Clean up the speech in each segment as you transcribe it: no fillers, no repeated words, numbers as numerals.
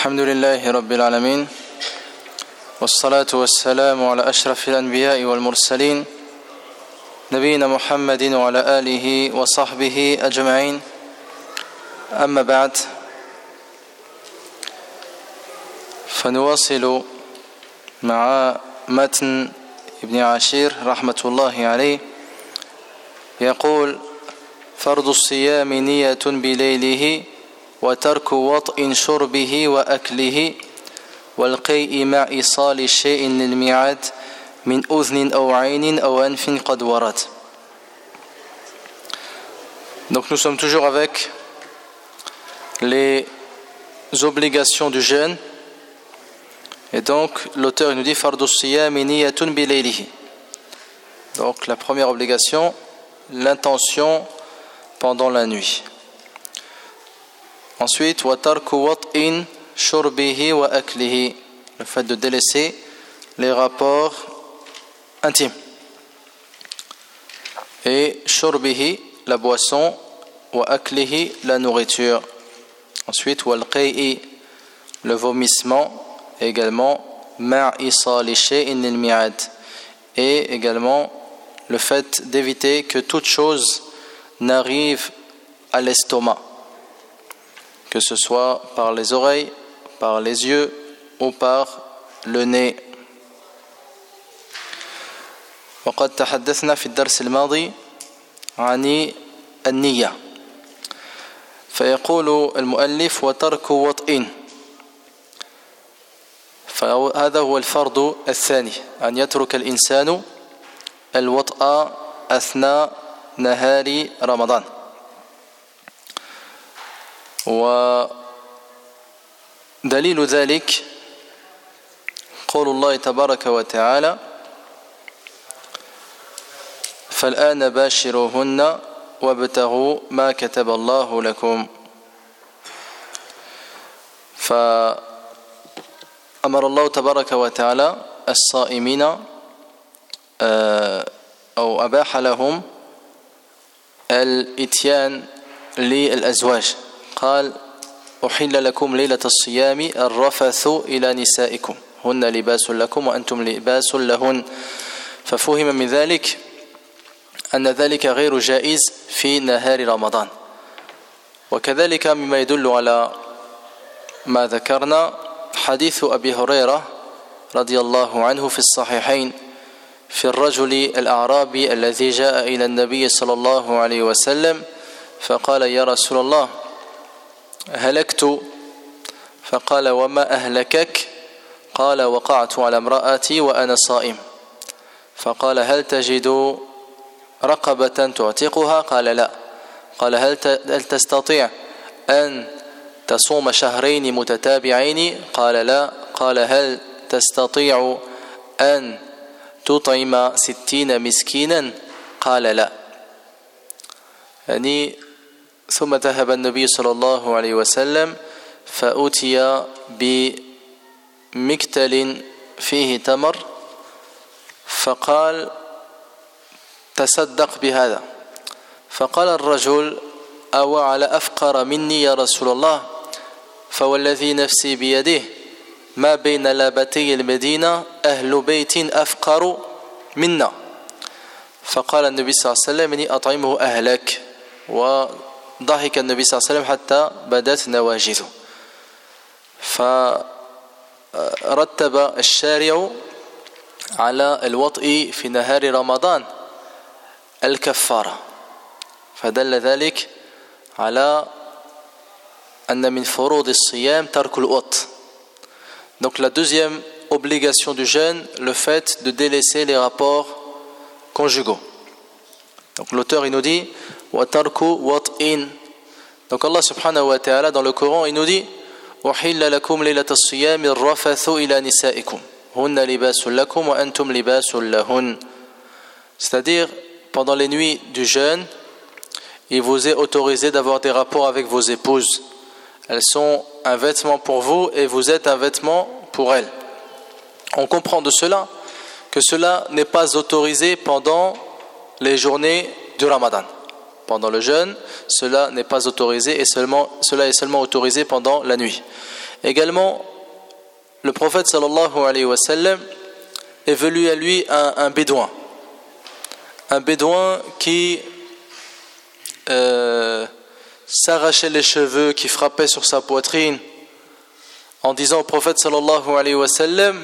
الحمد لله رب العالمين والصلاة والسلام على أشرف الأنبياء والمرسلين نبينا محمد وعلى آله وصحبه أجمعين أما بعد فنواصل مع متن ابن عاشير رحمة الله عليه يقول فرض الصيام نية بليله وترك وطء شربه وأكله والقيء مع إيصال شيء للميعاد من أذن أو عين أو أنف قد ورد. Donc nous sommes toujours avec les obligations du jeûne. Et donc l'auteur nous dit fardu siyami niyatun bilaylihi. Donc la première obligation, l'intention pendant la nuit. Ensuite, wa tarku wat'in shurbihi wa aklihi, le fait de délaisser les rapports intimes. Et shurbihi, la boisson, wa aklihi, la nourriture. Ensuite, wal qay'i, le vomissement, et également ma'isali shay'in lil mi'ad, et également le fait d'éviter que toute chose n'arrive à l'estomac, que ce soit par les oreilles, par les yeux ou par le nez. وقد تحدثنا في الدرس الماضي عن النية فيقول المؤلف وترك وطئ فهذا هو الفرض الثاني أن يترك الإنسان الوطأ أثناء نهار رمضان. ودليل ذلك قول الله تبارك وتعالى فالآن باشروهن وابتغوا ما كتب الله لكم. فأمر الله تبارك وتعالى الصائمين أو أباح لهم الإتيان للأزواج. قال أحل لكم ليلة الصيام الرفث إلى نسائكم هن لباس لكم وأنتم لباس لهن. ففهم من ذلك أن ذلك غير جائز في نهار رمضان. وكذلك مما يدل على ما ذكرنا حديث أبي هريرة رضي الله عنه في الصحيحين في الرجل الأعرابي الذي جاء إلى النبي صلى الله عليه وسلم فقال يا رسول الله هلكت. فقال وما أهلكك؟ قال وقعت على امرأتي وأنا صائم. فقال هل تجد رقبة تعتقها؟ قال لا. قال هل تستطيع أن تصوم شهرين متتابعين؟ قال لا. قال هل تستطيع أن تطعم 60 مسكينا؟ قال لا. يعني ثم ذهب النبي صلى الله عليه وسلم فأتي بمكتل فيه تمر فقال تصدق بهذا. فقال الرجل أو على أفقر مني يا رسول الله؟ فوالذي نفسي بيده ما بين لابتي المدينة أهل بيت أفقر منا. فقال النبي صلى الله عليه وسلم إني أطعمه أهلك. وضحك النبي صلى الله عليه وسلم حتى بدت نواجذه. فرتب الشارع على الوطء في نهار رمضان الكفارة. فدل ذلك على أن من فروض الصيام ترك الوطء. Donc la deuxième obligation du jeûne, le fait de délaisser les rapports conjugaux. Donc l'auteur il nous dit wa tarku wat'in. Donc Allah subhanahu wa ta'ala dans le Coran il nous dit uhilla lakum laylata as-siyami ar-rafathu ila nisaikum hunna libasun lakum wa antum libasun lahun. C'est-à-dire pendant les nuits du jeûne, il vous est autorisé d'avoir des rapports avec vos épouses. Elles sont un vêtement pour vous et vous êtes un vêtement pour elles. On comprend de cela que cela n'est pas autorisé pendant les journées du Ramadan. Pendant le jeûne, cela n'est pas autorisé et cela est seulement autorisé pendant la nuit. Également, le prophète sallallahu alayhi wa sallam est venu à lui un bédouin. Un bédouin qui s'arrachait les cheveux, qui frappait sur sa poitrine en disant au prophète sallallahu alayhi wa sallam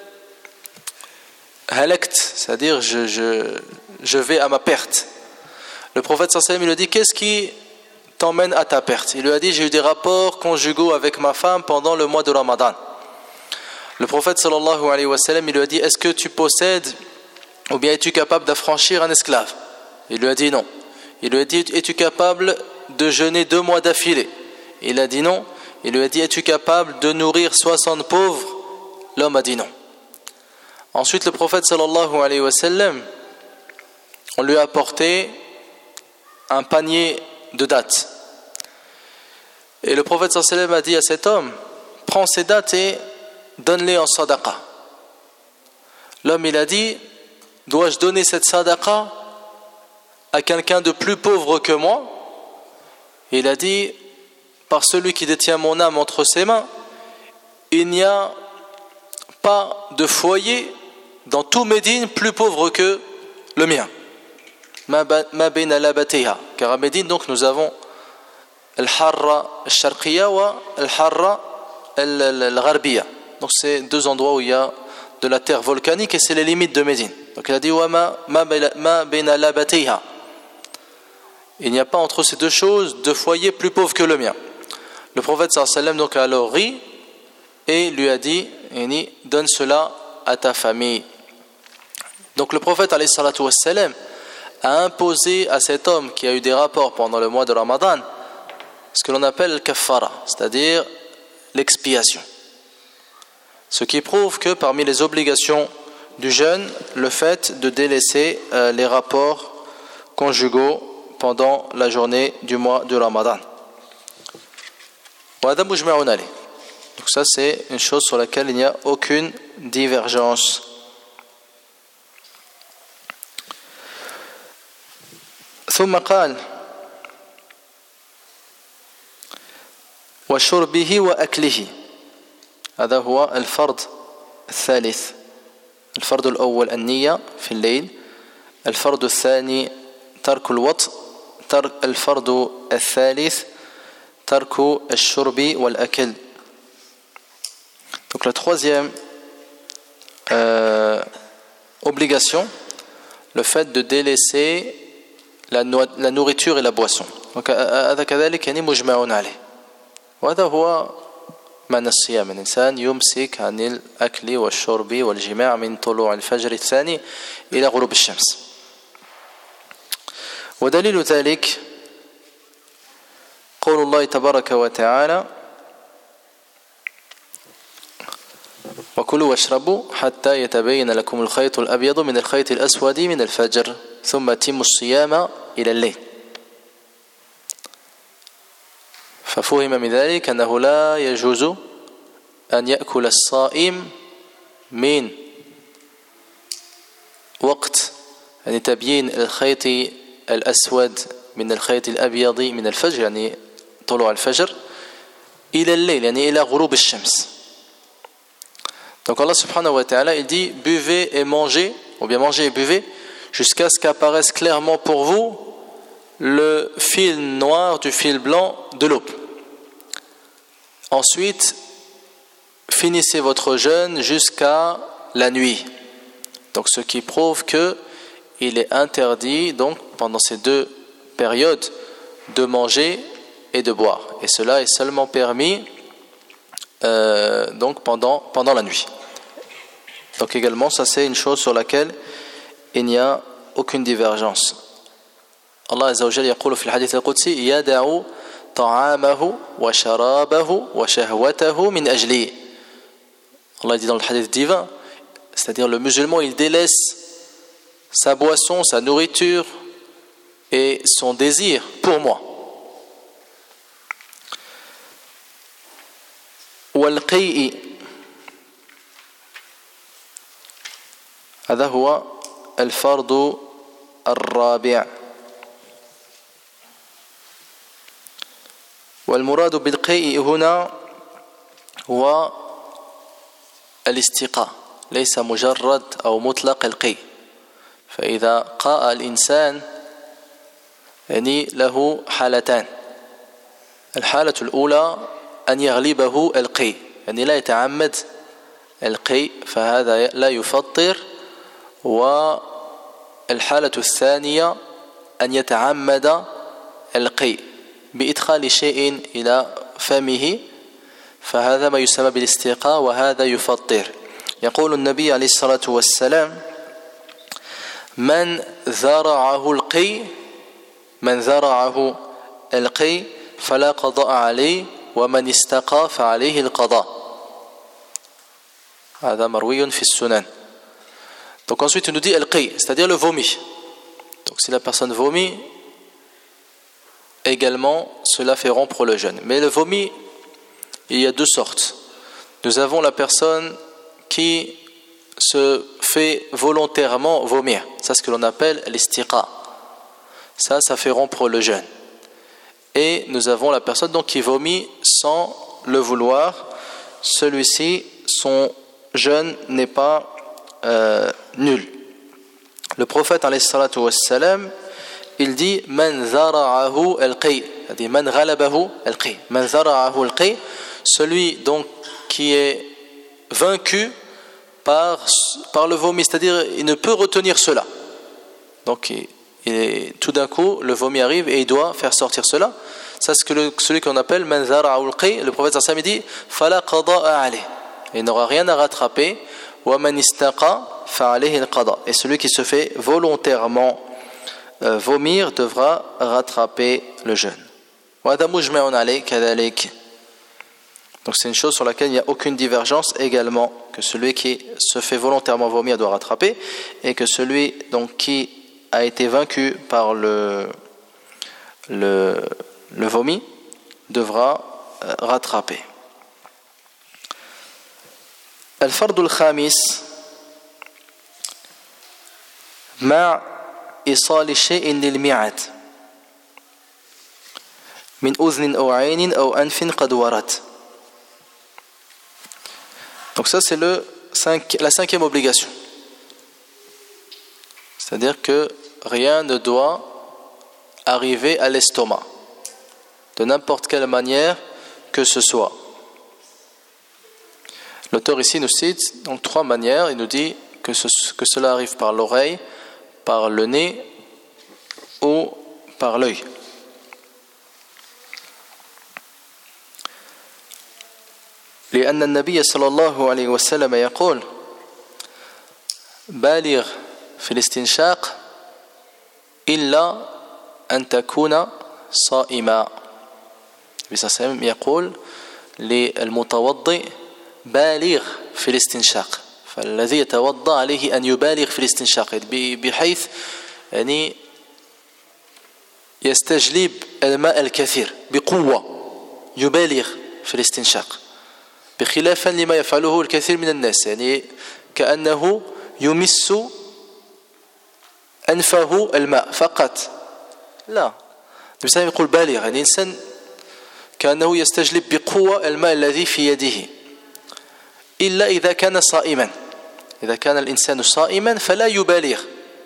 halakt, c'est-à-dire je vais à ma perte. Le prophète sallallahu alayhi wa sallam, il lui a dit qu'est-ce qui t'emmène à ta perte? Il lui a dit j'ai eu des rapports conjugaux avec ma femme pendant le mois de Ramadan. Le prophète sallallahu alayhi wa sallam, il lui a dit est-ce que tu possèdes ou bien es-tu capable d'affranchir un esclave? Il lui a dit non. Il lui a dit es-tu capable de jeûner 2 mois d'affilée? Il a dit non. Il lui a dit es-tu capable de nourrir 60 pauvres? L'homme a dit non. Ensuite le prophète sallallahu alayhi wa sallam, on lui a apporté un panier de dattes. Et le prophète sallallahu alayhi wa sallam a dit à cet homme prends ces dattes et donne-les en sadaqa. L'homme il a dit dois-je donner cette sadaqa à quelqu'un de plus pauvre que moi? Il a dit par celui qui détient mon âme entre ses mains, il n'y a pas de foyer dans tout Médine plus pauvre que le mien. Ma bayna labatiha. Car à Médine donc nous avons al-harra al-sharqiya wa al-harra al-gharbiya. Donc c'est 2 endroits où il y a de la terre volcanique et c'est les limites de Médine. Donc il a dit wa ma bayna labatiha. Il n'y a pas entre ces 2 choses de foyer plus pauvre que le mien. Le prophète sallallahu alayhi wa sallam donc a alors ri et lui a dit donne cela à ta famille. Donc le prophète alayhi salatu wa sallam a imposé à cet homme qui a eu des rapports pendant le mois de Ramadan ce que l'on appelle le kaffara, c'est-à-dire l'expiation. Ce qui prouve que parmi les obligations du jeûne, le fait de délaisser les rapports conjugaux pendant la journée du mois de Ramadan. Donc ça c'est une chose sur laquelle il n'y a aucune divergence. ثم قال وشربه وأكله هذا هو الفرض الثالث. الفرض الأول النية في الليل. الفرض الثاني ترك الوطء. الفرض الثالث ترك الشرب والأكل. Donc la troisième obligation, le fait de délaisser la nourriture et la boisson. Donc هذا كذلك يعني مجمع عليه. وهذا هو معنى الصيام. الإنسان يمسك عن الأكل والشرب والجماع من طلوع الفجر الثاني إلى غروب الشمس. ودليل ذلك قول الله تبارك وتعالى وكلوا واشربوا حتى يتبين لكم الخيط الأبيض من الخيط الأسود من الفجر ثم أتموا الصيام إلى الليل. ففهم من ذلك أنه لا يجوز أن يأكل الصائم من وقت يعني تبيين الخيط الأسود من الخيط الأبيض من الفجر يعني طلوع الفجر إلى الليل يعني إلى غروب الشمس. Donc Allah subhanahu wa ta'ala il dit buvez et mangez ou bien mangez et buvez jusqu'à ce qu'apparaisse clairement pour vous le fil noir du fil blanc de l'aube. Ensuite finissez votre jeûne jusqu'à la nuit. Donc ce qui prouve que il est interdit donc pendant ces 2 périodes de manger et de boire. Et cela est seulement permis donc pendant la nuit. Donc également ça c'est une chose sur laquelle il n'y a aucune divergence. Allah Azza wa Jalla يقول في الحديث القدسي يدع طعامه وشرابه وشهوته من أجلي. Allah dit dans le hadith divin, c'est-à-dire le musulman il délaisse sa boisson, sa nourriture et son désir pour moi. والقيء هذا هو الفرض الرابع. والمراد بالقيء هنا هو الاستقاء ليس مجرد أو مطلق القي. فإذا قاء الإنسان يعني له حالتان. الحالة الأولى أن يغلبه القي، يعني لا يتعمد القي فهذا لا يفطر. والحالة الثانية أن يتعمد القي بإدخال شيء إلى فمه، فهذا ما يسمى بالاستيقاء وهذا يفطر. يقول النبي عليه الصلاة والسلام: من ذرعه القي فلا قضاء عليه ومن استقى فعليه القضاء. هذا مروي في السنن. Donc ensuite il nous dit al-qi, c'est-à-dire le vomi. Donc si la personne vomit, également cela fait rompre le jeûne. Mais le vomi, il y a deux sortes. Nous avons la personne qui se fait volontairement vomir. Ça, c'est ce que l'on appelle l'istiqa. Ça fait rompre le jeûne. Et nous avons la personne donc qui vomit sans le vouloir. Celui-ci, son jeûne n'est pas nul. Le prophète alayhi salatu wassalam, il dit man zara'ahu al-qi, c'est-à-dire man ghalabahu al-qi, man zara'ahu al-qi, celui donc qui est vaincu par le vomi, c'est-à-dire il ne peut retenir cela. Donc tout d'un coup le vomi arrive et il doit faire sortir cela. Ça c'est celui qu'on appelle man zara'ahu al-qi. Le prophète sallallahu alayhi wa sallam dit fala qada'a alayh, il n'aura rien à rattraper. Wa man istaqa fa alayhi al-qada, et celui qui se fait volontairement vomir devra rattraper le jeûne. Wa hada mujma'un alayh kadhalik. Donc c'est une chose sur laquelle il n'y a aucune divergence également, que celui qui se fait volontairement vomir doit rattraper, et que celui donc qui a été vaincu par le vomi devra rattraper. الفرض الخامس مع إيصال شيء للمعد من أذن أو عين أو أنف قد ورد. Donc ça c'est la cinquième obligation. C'est-à-dire que rien ne doit arriver à l'estomac de n'importe quelle manière que ce soit. L'auteur ici nous cite donc trois manières. Il nous dit que cela arrive par l'oreille, par le nez ou par l'œil. لأن النبي صلى الله عليه وسلم يقول بالغ في الاستنشاق إلا أن تكون صائما. النبي صلى الله عليه وسلم يقول للمتوضئ بالغ في الاستنشاق، فالذي يتوضأ عليه أن يبالغ في الاستنشاق بحيث يعني يستجلب الماء الكثير بقوة، يبالغ في الاستنشاق، بخلافا لما يفعله الكثير من الناس، يعني كأنه يمس أنفه الماء فقط. لا، النبي يقول بالغ، يعني الإنسان كأنه يستجلب بقوة الماء الذي في يده، إلا إذا كان صائما. إذا كان الإنسان صائما فلا يبالغ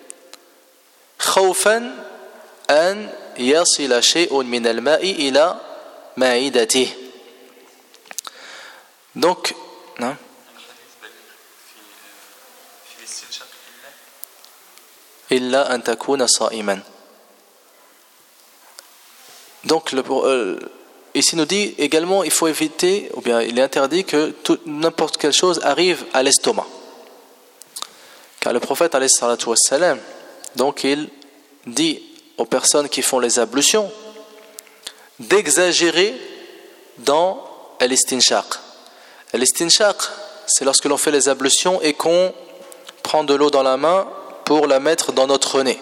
خوفا أن يصل شيء من الماء إلى معدته. Donc, non. إلا أن تكون صائما. Donc ici nous dit également il faut éviter, ou bien il est interdit que n'importe quelle chose arrive à l'estomac. Car le prophète alayhi salatu wassalam, donc il dit aux personnes qui font les ablutions d'exagérer dans l'istinshaq. L'istinshaq, c'est lorsque l'on fait les ablutions et qu'on prend de l'eau dans la main pour la mettre dans notre nez.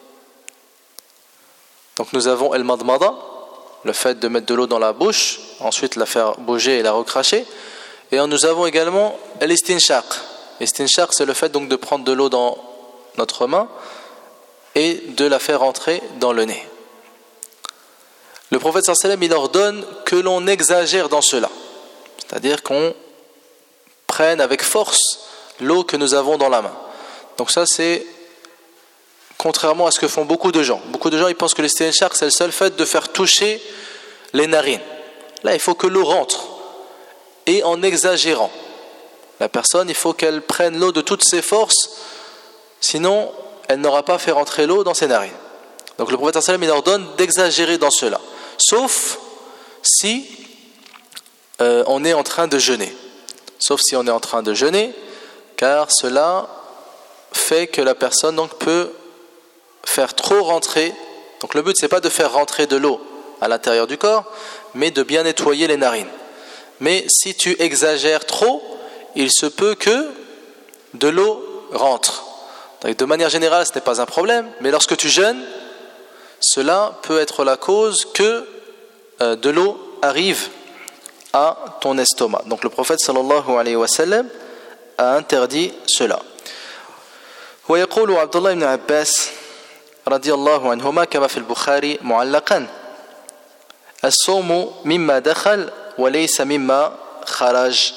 Donc nous avons el-madmada, le fait de mettre de l'eau dans la bouche, ensuite la faire bouger et la recracher. Et nous avons également l'istinshaq. L'istinshaq, c'est le fait donc de prendre de l'eau dans notre main et de la faire entrer dans le nez. Le prophète sallallahu alayhi wa sallam, il ordonne que l'on exagère dans cela. c'est-à-dire qu'on prenne avec force l'eau que nous avons dans la main. Donc ça c'est contrairement à ce que font beaucoup de gens. Beaucoup de gens ils pensent que l'istinshaq c'est le seul fait de faire toucher les narines. Là il faut que l'eau rentre, et en exagérant. La personne il faut qu'elle prenne l'eau de toutes ses forces, sinon elle n'aura pas fait rentrer l'eau dans ses narines. Donc le prophète sallallahu alayhi wa sallam il ordonne d'exagérer dans cela, sauf si on est en train de jeûner. Sauf si on est en train de jeûner, car cela fait que la personne donc peut faire trop rentrer. Donc le but c'est pas de faire rentrer de l'eau à l'intérieur du corps, mais de bien nettoyer les narines. Mais si tu exagères trop, il se peut que de l'eau rentre. Donc de manière générale ce n'est pas un problème, mais lorsque tu jeûnes, cela peut être la cause que de l'eau arrive à ton estomac. Donc le prophète sallallahu alayhi wa sallam a interdit cela. ويقول عبد الله بن عباس رضي الله عنهما كما في البخاري معلقا الصوم مما دخل وليس مما خرج.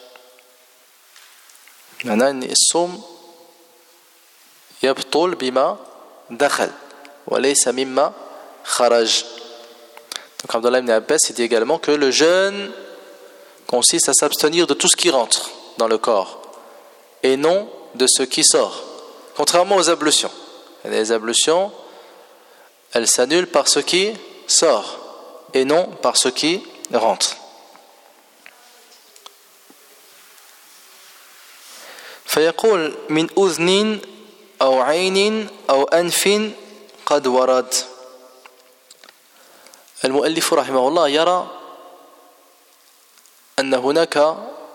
يعني الصوم يبطل بما دخل وليس مما خرج. Donc Abdullah ibn Abbas il dit également que le jeûne consiste à s'abstenir de tout ce qui rentre dans le corps et non de ce qui sort. Contrairement aux ablutions. Les ablutions, elles s'annulent par ce qui sort et non par ce qui rentre. فيقول من أذن أو عين أو أنف قد ورد. المؤلف رحمه الله يرى أن هناك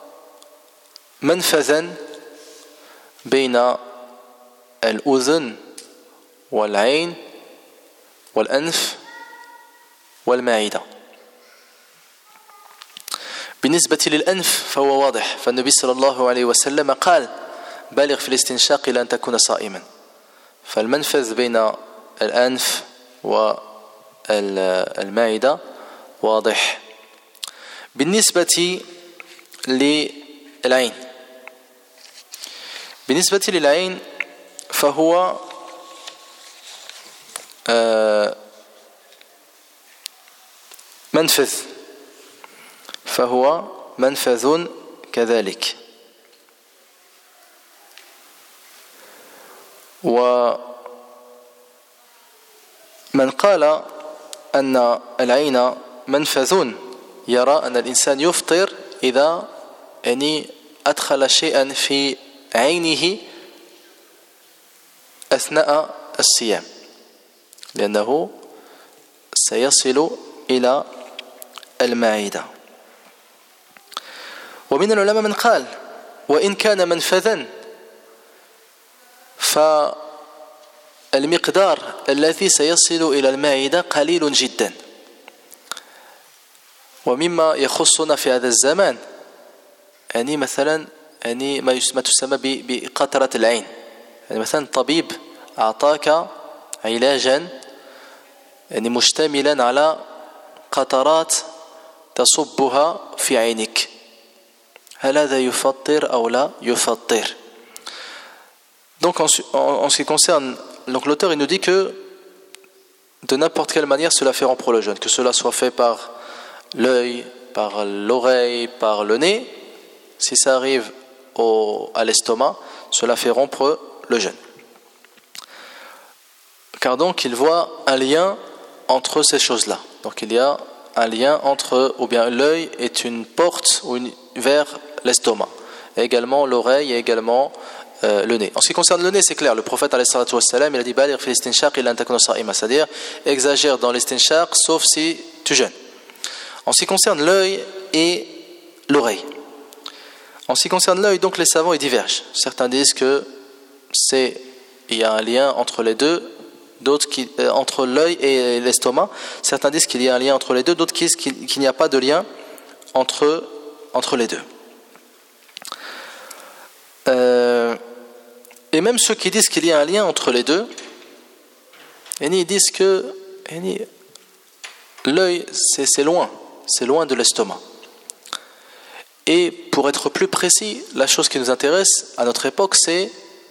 منفذا بين الأذن والعين والأنف والمعدة. بالنسبة للأنف فهو واضح، فالنبي صلى الله عليه وسلم قال بالغ في الاستنشاق إلى أن تكون صائما. فالمنفذ بين الأنف والمعدة واضح. بالنسبة للعين فهو منفذ كذلك. ومن قال أن العين منفذ يرى أن الإنسان يفطر إذا أدخل شيئا في عينه أثناء الصيام، لأنه سيصل إلى المعدة. ومن العلماء من قال وإن كان منفذا فالمقدار الذي سيصل إلى المعدة قليل جدا. ومما يخصنا في هذا الزمان مثلا ما تسمى بقطرة العين. مثلا طبيب أعطاك علاجا مشتملا على قطرات تصبها في عينك، هل هذا يفطر أو لا يفطر؟ Donc en ce qui concerne, donc l'auteur il nous dit que de n'importe quelle manière cela fait rompre le jeûne, que cela soit fait par l'œil, par l'oreille, par le nez, si ça arrive à l'estomac, cela fait rompre le jeûne. Car donc il voit un lien entre ces choses-là. Donc il y a un lien entre, ou bien l'œil est une porte vers l'estomac, et également l'oreille et également le nez. En ce qui concerne le nez, c'est clair, le prophète alayhi salatu wassalam, il a dit baligh fi listinshaq illa an takuna sa'ima, c'est-à-dire exagère dans l'istinshaq sauf si tu jeûnes. En ce qui concerne l'œil et l'oreille, en ce qui concerne l'œil, donc les savants ils divergent. Certains disent que il y a un lien entre les deux, d'autres entre l'œil et l'estomac. Certains disent qu'il y a un lien entre les deux, d'autres disent qu'il n'y a pas de lien entre les deux. Et même ceux qui disent qu'il y a un lien entre les deux, ils disent que l'œil c'est loin de l'estomac. Et pour être plus précis, la chose qui nous intéresse à notre époque, c'est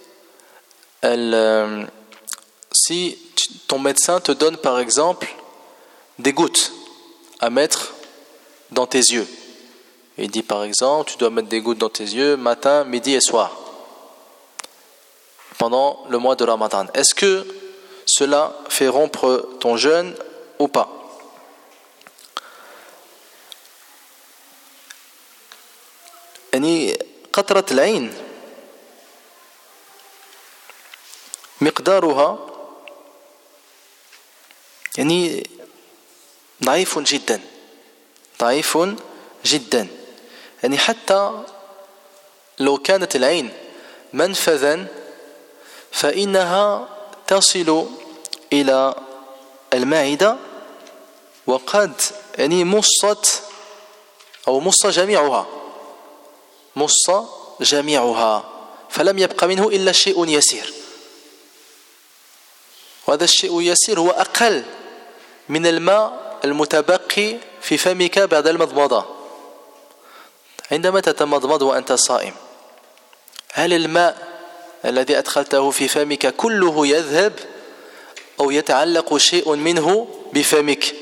si ton médecin te donne par exemple des gouttes à mettre dans tes yeux. Il dit par exemple, tu dois mettre des gouttes dans tes yeux matin, midi et soir pendant le mois de Ramadan. Est-ce que cela fait rompre ton jeûne ou pas? يعني قطرة العين مقدارها يعني ضعيف جدا ضعيف جدا يعني حتى لو كانت العين منفذا فإنها تصل إلى المعدة وقد يعني مص جميعها فلم يبق منه إلا شيء يسير وهذا الشيء يسير هو أقل من الماء المتبقي في فمك بعد المضمضة. عندما تتمضمض وأنت صائم هل الماء الذي أدخلته في فمك كله يذهب أو يتعلق شيء منه بفمك؟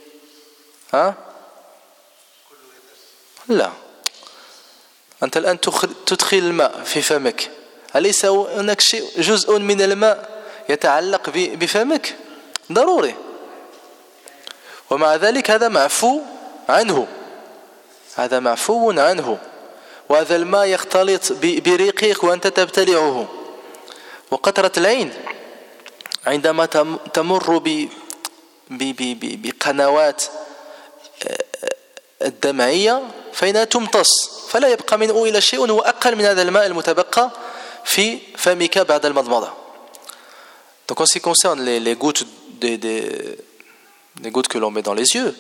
لا. أنت الآن تدخل الماء في فمك، أليس هناك جزء من الماء يتعلق بفمك؟ ضروري. ومع ذلك هذا معفو عنه، وهذا الماء يختلط بريقك وأنت تبتلعه. وقطرة العين عندما تمر بقنوات الدمعية فإنها تمتص فلا يبقى منه إلا شيء هو أقل من هذا الماء المتبقى في فمك بعد المضمضة. Donc en ce qui concerne les gouttes des gouttes que l'on met dans les yeux,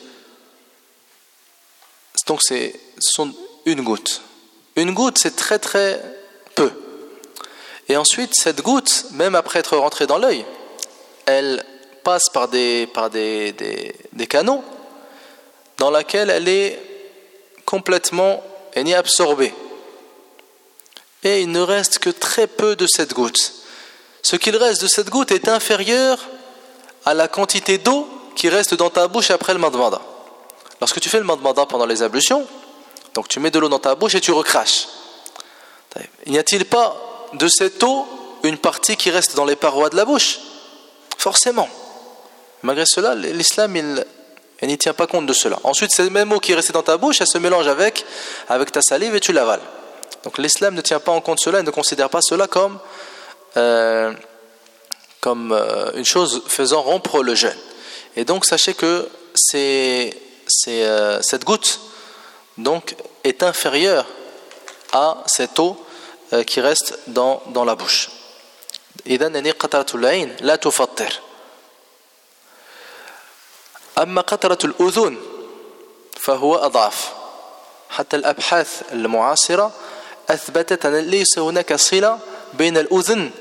donc ce sont une goutte. Une goutte, c'est très très peu. Et ensuite, cette goutte, même après être rentrée dans l'œil, elle passe par des canaux dans lesquels elle est complètement absorbée. Et il ne reste que très peu de cette goutte. Ce qu'il reste de cette goutte est inférieur à la quantité d'eau qui reste dans ta bouche après le madmada. Lorsque tu fais le madmada pendant les ablutions, donc tu mets de l'eau dans ta bouche et tu recraches. N'y a-t-il pas de cette eau une partie qui reste dans les parois de la bouche? Forcément. Malgré cela, l'islam il n'y tient pas compte de cela. Ensuite, cette même eau qui est restée dans ta bouche, elle se mélange avec ta salive et tu l'avales. Donc l'islam ne tient pas en compte cela et ne considère pas cela comme une chose faisant rompre le jeûne. Et donc sachez que cette goutte donc est inférieure à cette eau qui reste dans la bouche. إذن قطرة العين لا تفطر. أما قطرة الأذن فهو أضعف. حتى الأبحاث المعاصرة أثبتت أن ليس هناك صلة بين الأذن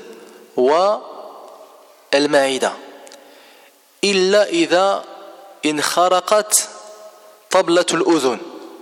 والمعدة إلا إذا انخرقت طبلة الأذن.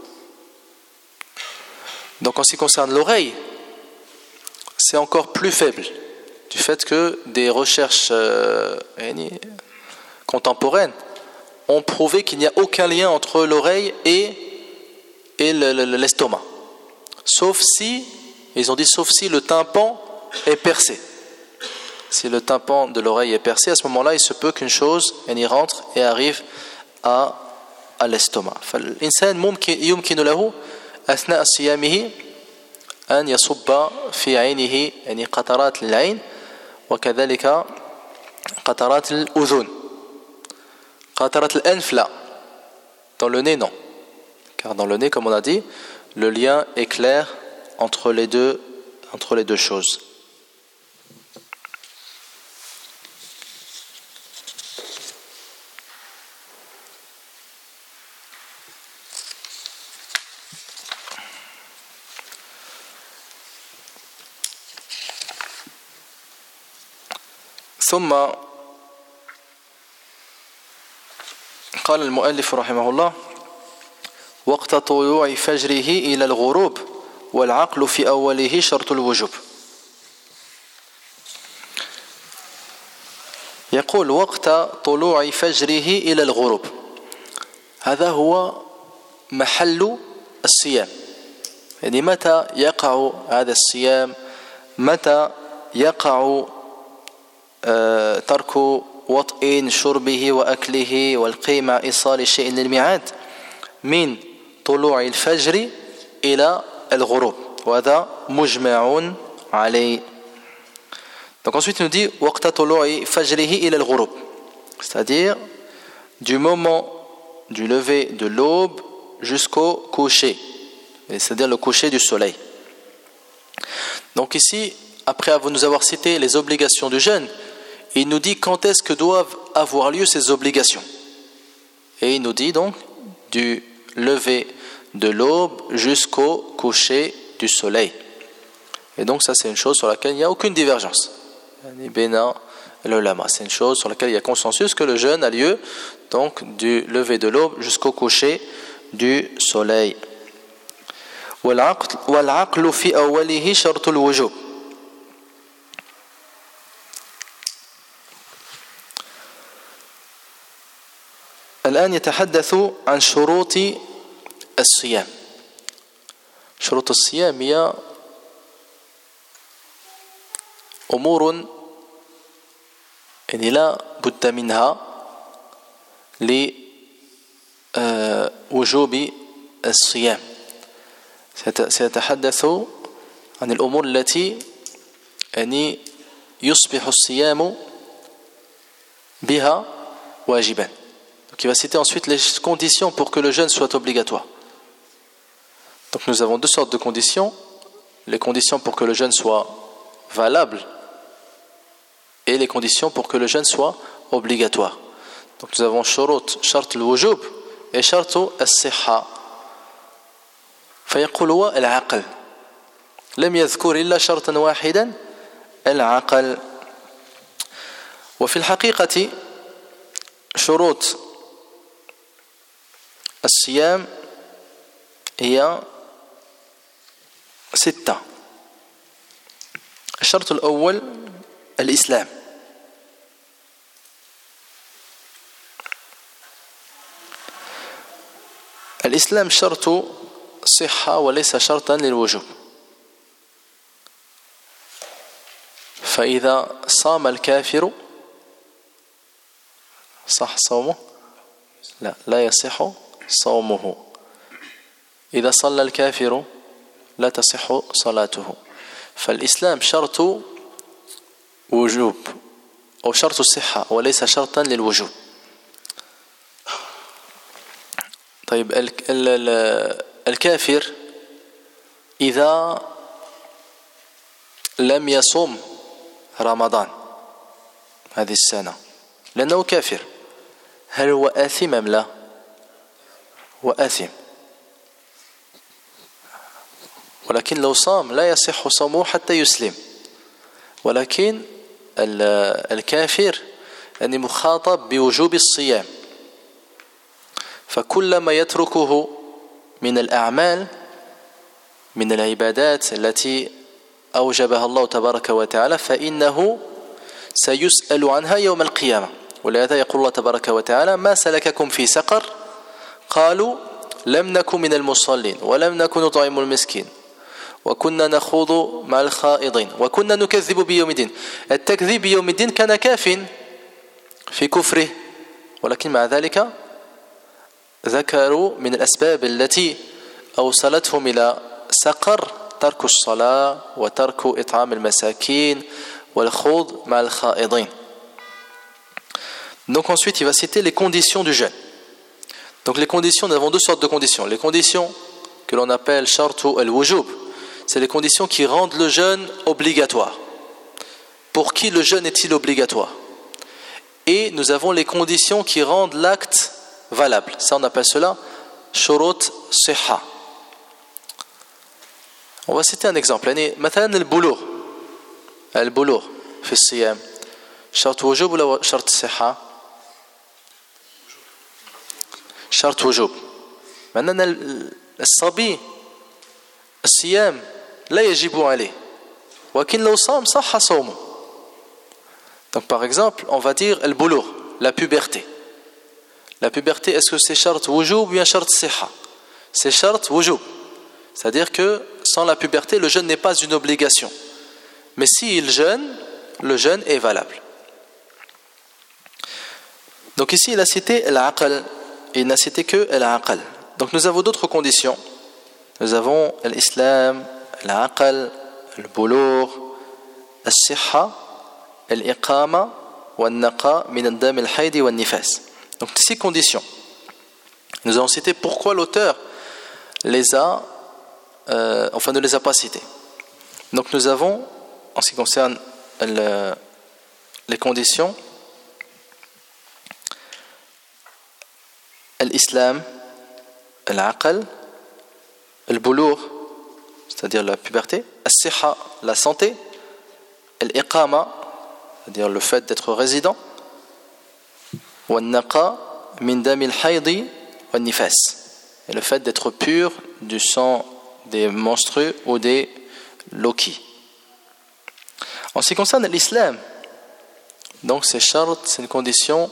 Donc en ce qui concerne l'oreille, c'est encore plus faible du fait que des recherches contemporaines ont prouvé qu'il n'y a aucun lien entre l'oreille et l'estomac. Sauf si le tympan est percé. Si le tympan de l'oreille est percé, à ce moment-là, il se peut qu'une chose y rentre et arrive à l'estomac. فالإنسان يمكن له أثناء صيامه أن يصب في عينه يعني قطرات للعين وكذلك قطرات الأذن. قطرات الأنف لا. Dans le nez non. Car dans le nez, comme on a dit, le lien est clair entre les deux choses. ثم قال المؤلف رحمه الله وقت طلوع فجره إلى الغروب والعقل في أوله شرط الوجوب. يقول وقت طلوع فجره إلى الغروب، هذا هو محل الصيام. يعني متى يقع هذا الصيام، متى يقع ترك وطئ شربه وأكله والقيء مع إيصال شيء للميعاد من طلوع الفجر إلى الغروب، وهذا مجمع عليه. Donc ensuite il nous dit وقت طلوع فجره إلى الغروب, c'est-à-dire du moment du lever de l'aube jusqu'au coucher, c'est-à-dire le coucher du soleil. Donc ici, après nous avoir cité les obligations du jeûne, il nous dit quand est-ce que doivent avoir lieu ces obligations. Et il nous dit donc du lever de l'aube jusqu'au coucher du soleil. Et donc ça c'est une chose sur laquelle il n'y a aucune divergence. C'est une chose sur laquelle il y a consensus que le jeûne a lieu donc du lever de l'aube jusqu'au coucher du soleil. والعقل في أوله شرط الوجوب. الآن يتحدث عن شروط الصيام. شروط الصيام هي أمور يعني لا بد منها لوجوب الصيام. سيتحدث عن الأمور التي يعني يصبح الصيام بها واجبا. Donc il va citer ensuite les conditions pour que le jeûne soit obligatoire. Donc nous avons deux sortes de conditions. Les conditions pour que le jeûne soit valable et les conditions pour que le jeûne soit obligatoire. Donc nous avons shart al-wujub et shart al-sihha. فيقول هو العقل. لم يذكر إلا شرطا واحدا العقل. وفي الحقيقة شروط الصيام هي 6. الشرط الأول الإسلام. الإسلام شرط صحة وليس شرطا للوجوب. فإذا صام الكافر صح صومه؟ لا يصح صومه. إذا صلى الكافر لا تصح صلاته. فالإسلام شرط وجوب أو شرط الصحة وليس شرطا للوجوب. طيب الكافر إذا لم يصم رمضان هذه السنة لأنه كافر، هل هو آثم أم لا؟ هو آثم، ولكن لو صام لا يصح صومه حتى يسلم. ولكن الكافر يعني مخاطب بوجوب الصيام، فكلما يتركه من الأعمال من العبادات التي أوجبها الله تبارك وتعالى فإنه سيسأل عنها يوم القيامة. ولهذا يقول الله تبارك وتعالى ما سلككم في سقر قالوا لم نكن من المصلين ولم نكن نطعم المسكين وكنا نخوض مع الخائضين وكنا نكذب بيوم الدين. التكذيب بيوم الدين كان كاف في كفره، ولكن مع ذلك ذكروا من الأسباب التي أوصلتهم إلى سقر ترك الصلاة وترك إطعام المساكين والخوض مع الخائضين. Donc ensuite il va citer les conditions du jeûne. Donc les conditions, nous avons deux sortes de conditions. Les conditions que l'on appelle shartu al-wujub, c'est les conditions qui rendent le jeûne obligatoire. Pour qui le jeûne est-il obligatoire? Et nous avons les conditions qui rendent l'acte valable. Ça on appelle cela shurut sihha. On va citer un exemple. يعني مثلا البلوغ في الصيام شرط وجوب ولا شرط صحة؟ شرط وجوب. maintenant الصبي الصيام لا يجب عليه ولكن لو صام صح صومه. Donc par exemple on va dire البلوغ, la puberté. La puberté, est-ce que c'est shart wujub ou bien shart siha? C'est shart wujub, c'est-à-dire que sans la puberté le jeûne n'est pas une obligation, mais s'il jeûne, le jeûne est valable. Donc ici il a cité l'aql, il n'a cité que l'aql. Donc nous avons d'autres conditions. Nous avons l'islam, l'aql, le bulugh, al-sihha, l'iqama wa naqa min al-dam al-hayd wa al-nifas. Donc ces conditions. Nous avons cité pourquoi l'auteur ne les a pas citées. Donc nous avons, en ce qui concerne les conditions, l'islam, l'aql, le bulugh, c'est-à-dire la puberté, al-sihha, la santé, l'iqama, c'est-à-dire le fait d'être résident, wa naqa min dam al-hayd wa al-nifas, et le fait d'être pur du sang des menstrues ou des loki. En ce qui concerne l'islam, donc c'est shart, c'est une condition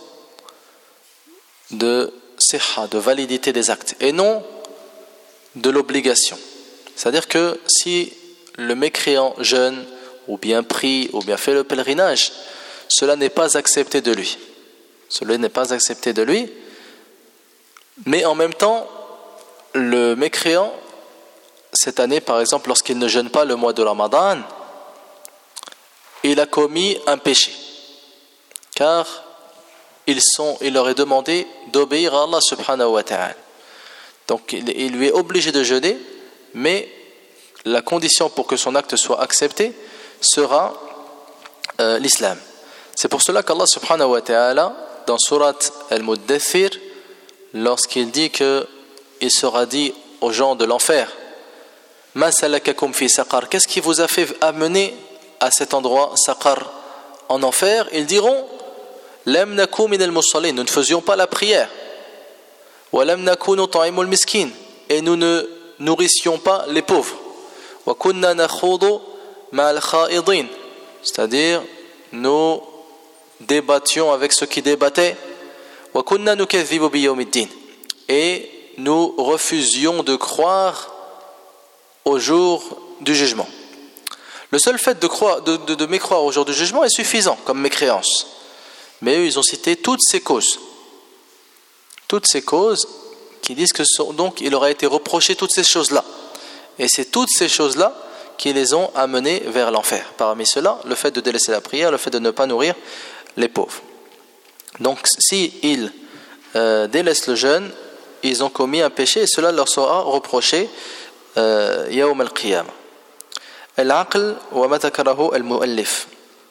de sihha, de validité des actes, et non de l'obligation. C'est-à-dire que si le mécréant jeûne, ou bien prie, ou bien fait le pèlerinage, cela n'est pas accepté de lui. Cela n'est pas accepté de lui, mais en même temps, le mécréant, cette année par exemple, lorsqu'il ne jeûne pas le mois de Ramadan, il a commis un péché, car il leur est demandé d'obéir à Allah subhanahu wa ta'ala. Donc il lui est obligé de jeûner, mais la condition pour que son acte soit accepté sera l'islam. C'est pour cela qu'Allah subhanahu wa ta'ala, dans surat Al-Muddathir, lorsqu'il dit que il sera dit aux gens de l'enfer, Ma salakakum fi saqar, qu'est-ce qui vous a fait amener à cet endroit saqar, en enfer? Ils diront, Lam nakum min al-musallin, nous ne faisions pas la prière, wa lam nakunu ta'imul miskin, et nous ne nourrissions pas les pauvres, wa kunna nakhudu ma'al kha'idin, c'est-à-dire nous débattions avec ceux qui débattaient, wa kunna nukadhibu bi yawmiddin, et nous refusions de croire au jour du jugement. Le seul fait de mécroire au jour du jugement est suffisant comme mécréance. Mais eux, ils ont cité toutes ces causes. Toutes ces causes qui disent que donc il aurait été reproché toutes ces choses-là. Et c'est toutes ces choses-là qui les ont amenés vers l'enfer. Parmi cela, le fait de délaisser la prière, le fait de ne pas nourrir les pauvres. Donc, s'ils délaissent le jeûne, ils ont commis un péché et cela leur sera reproché يوم القيامة. العقل وما ذكره المؤلف.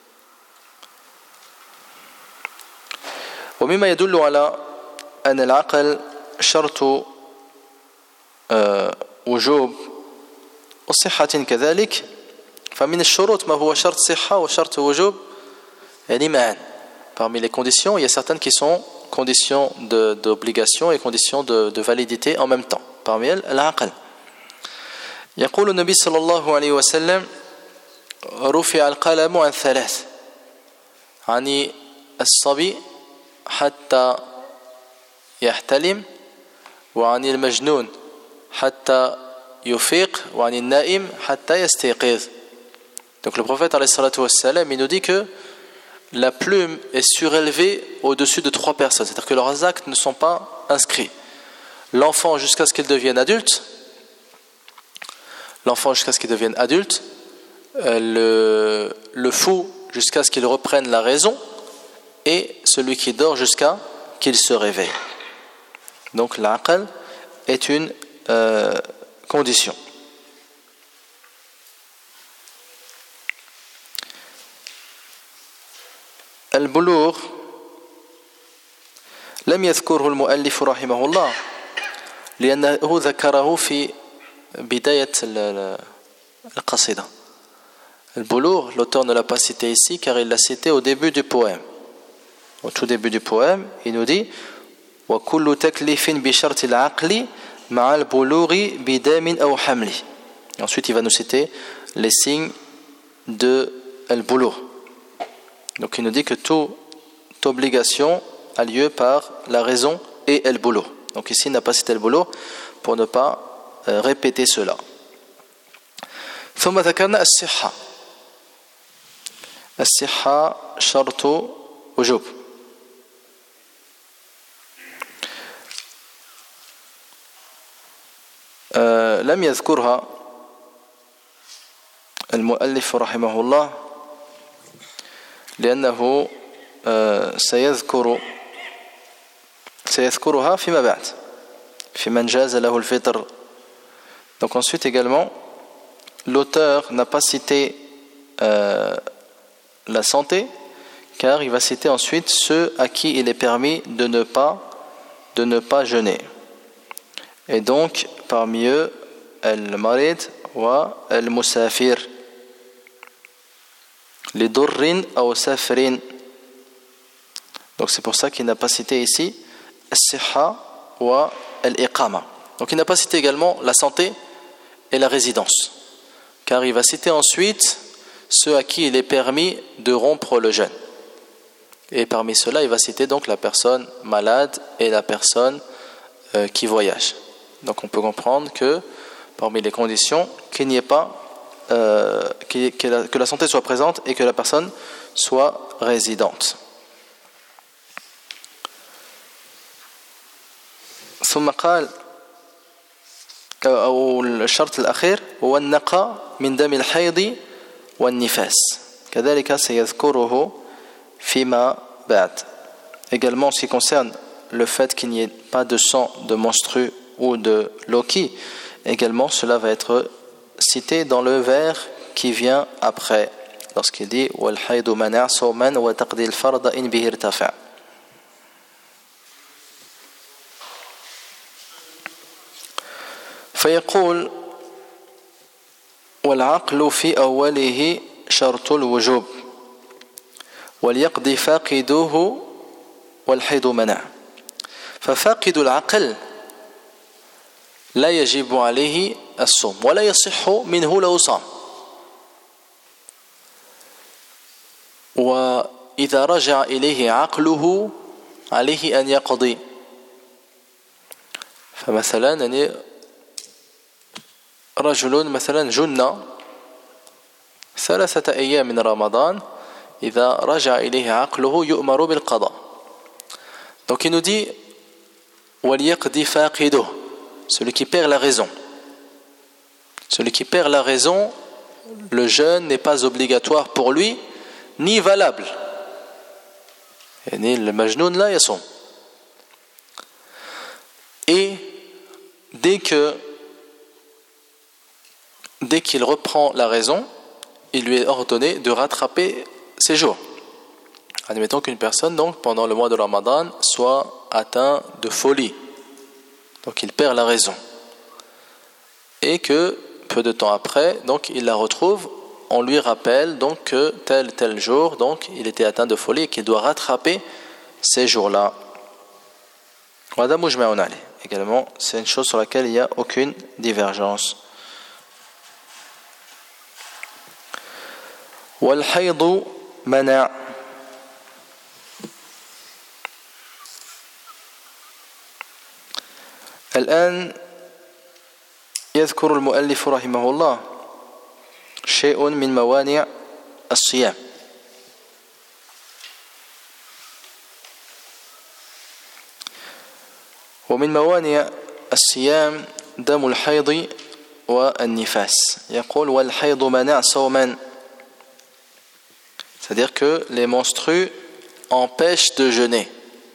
ومما يدل على أن العقل شرط وجوب وصحة كذلك، فمن الشروط ما هو شرط صحة وشرط وجوب يعني معا. Parmi les conditions, il y a certaines qui sont conditions d'obligation et conditions de validité en même temps. Parmi elles, العقل. يقول النبي صلى الله عليه وسلم رفع القلم عن ثلاث، عن الصبي حتى يحتلم، وعن المجنون حتى يفيق، وعن النائم حتى يستيقظ. Donc le prophète alayhi salatu wassalam, il nous dit que la plume est surélevée au-dessus de 3 personnes, c'est-à-dire que leurs actes ne sont pas inscrits. L'enfant jusqu'à ce qu'il devienne adulte, le fou jusqu'à ce qu'il reprenne la raison, et celui qui dort jusqu'à qu'il se réveille. Donc l'aql est une condition. البلوغ لم يذكره المؤلف رحمه الله لأنه ذكره في بداية القصيدة. البلوغ, l'auteur ne l'a pas cité ici car il l'a cité au début du poème. Au tout début du poème, il nous dit وَكُلُّ تَكْلِفٍ بِشَرْطِ الْعَقْلِ مع البلوغ بدم أو حمل. Et ensuite il va nous citer les signes de al-bulugh. Donc il nous dit que toute obligation a lieu par la raison et al-bulugh. Donc ici il n'a pas cité al-bulugh pour ne pas répéter cela. ثم ذكرنا الصحة. الصحة شرط وجوب. لم يذكرها المؤلف رحمه الله لأنه سيذكرها فيما بعد في من جاز له الفطر. Donc ensuite également l'auteur n'a pas cité la santé car il va citer ensuite ceux à qui il est permis de ne pas jeûner. Et donc parmi eux al-marid wa al-musafir li durrin aw safrin. Donc c'est pour ça qu'il n'a pas cité ici as-sihha wa al-iqama. Donc il n'a pas cité également la santé et la résidence car il va citer ensuite ceux à qui il est permis de rompre le jeûne. Et parmi ceux-là il va citer donc la personne malade et la personne qui voyage. Donc on peut comprendre que parmi les conditions qu'il n'y ait pas que la santé soit présente et que la personne soit résidente. ثم قال أو الشرط الأخير هو النقاء من دم الحيض والنفاس كذلك سيذكره فيما بعد. Également en ce qui concerne le fait qu'il n'y ait pas de sang de menstru ou de loki, également cela va être cité dans le vers qui vient après lorsqu'il dit wal haydu mana' sawman wa taqdi al fard in bihi irtafa. فيقول والعقل في أوله شرط الوجوب وليقضي فاقدوه والحيض منع. ففاقد العقل لا يجب عليه الصوم ولا يصح منه لو صام. وإذا رجع إليه عقله عليه أن يقضي. فمثلا رجل مثلا جن 3 أيام من رمضان إذا رجع إليه عقله يؤمر بالقضاء. Donc il nous dit وَلْيَقْضِ فَاقِدُهُ, celui qui perd la raison. Celui qui perd la raison, le jeûne n'est pas obligatoire pour lui ni valable. يعني المجنون لا يصوم. Et dès qu'il reprend la raison, il lui est ordonné de rattraper ses jours. Admettons qu'une personne, donc, pendant le mois de Ramadan, soit atteint de folie. Donc il perd la raison. Et que, peu de temps après, donc, il la retrouve, on lui rappelle donc, que tel jour, donc, il était atteint de folie et qu'il doit rattraper ces jours-là. Également, c'est une chose sur laquelle il n'y a aucune divergence. والحيض منع. الآن يذكر المؤلف رحمه الله شيء من موانع الصيام. ومن موانع الصيام دم الحيض والنفاس. يقول والحيض منع صوما. C'est-à-dire que les menstrues empêchent de jeûner.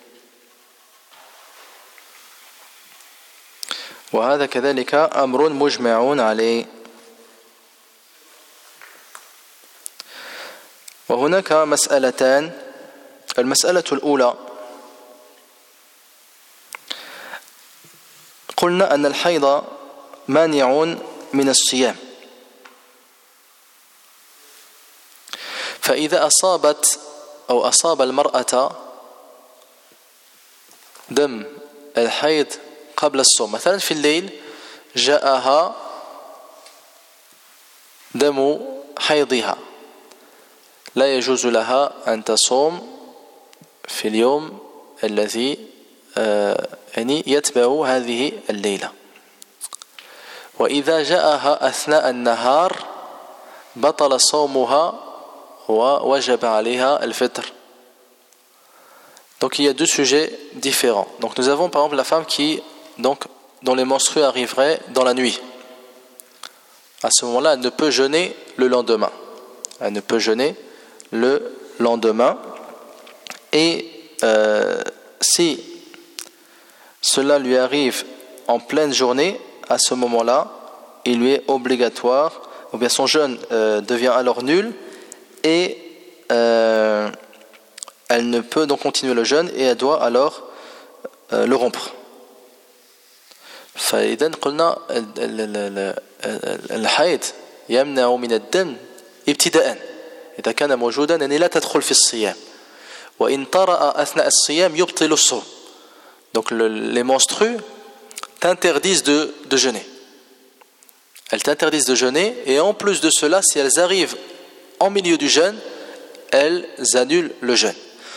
وهذا كذلك أمر مجمع عليه. وهناك مسألتان. المسألة الأولى قلنا أن الحيض مانع من الصيام. فإذا أصاب المرأة دم الحيض قبل الصوم مثلا في الليل جاءها دم حيضها لا يجوز لها أن تصوم في اليوم الذي يعني يتبع هذه الليلة. وإذا جاءها أثناء النهار بطل صومها ووجب عليها الفطر. Donc il y a deux sujets différents. Donc nous avons par exemple la femme dont les menstrues arriveraient dans la nuit. À ce moment-là, elle ne peut jeûner le lendemain. Elle ne peut jeûner le lendemain. Et si cela lui arrive en pleine journée, à ce moment-là, il lui est obligatoire, ou bien son jeûne devient alors nul, et elle ne peut donc continuer le jeûne et elle doit alors le rompre. فإذا قلنا الحيض يمنع من الدم ابتداء إذا كان موجودا يعني لا تدخل في الصيام وإن طرأ أثناء الصيام يبطل الصوم. Donc les menstrues t'interdisent de jeûner. Elles t'interdisent de jeûner et en plus de cela, si elles arrivent en milieu du jeûne, elles annulent le jeûne.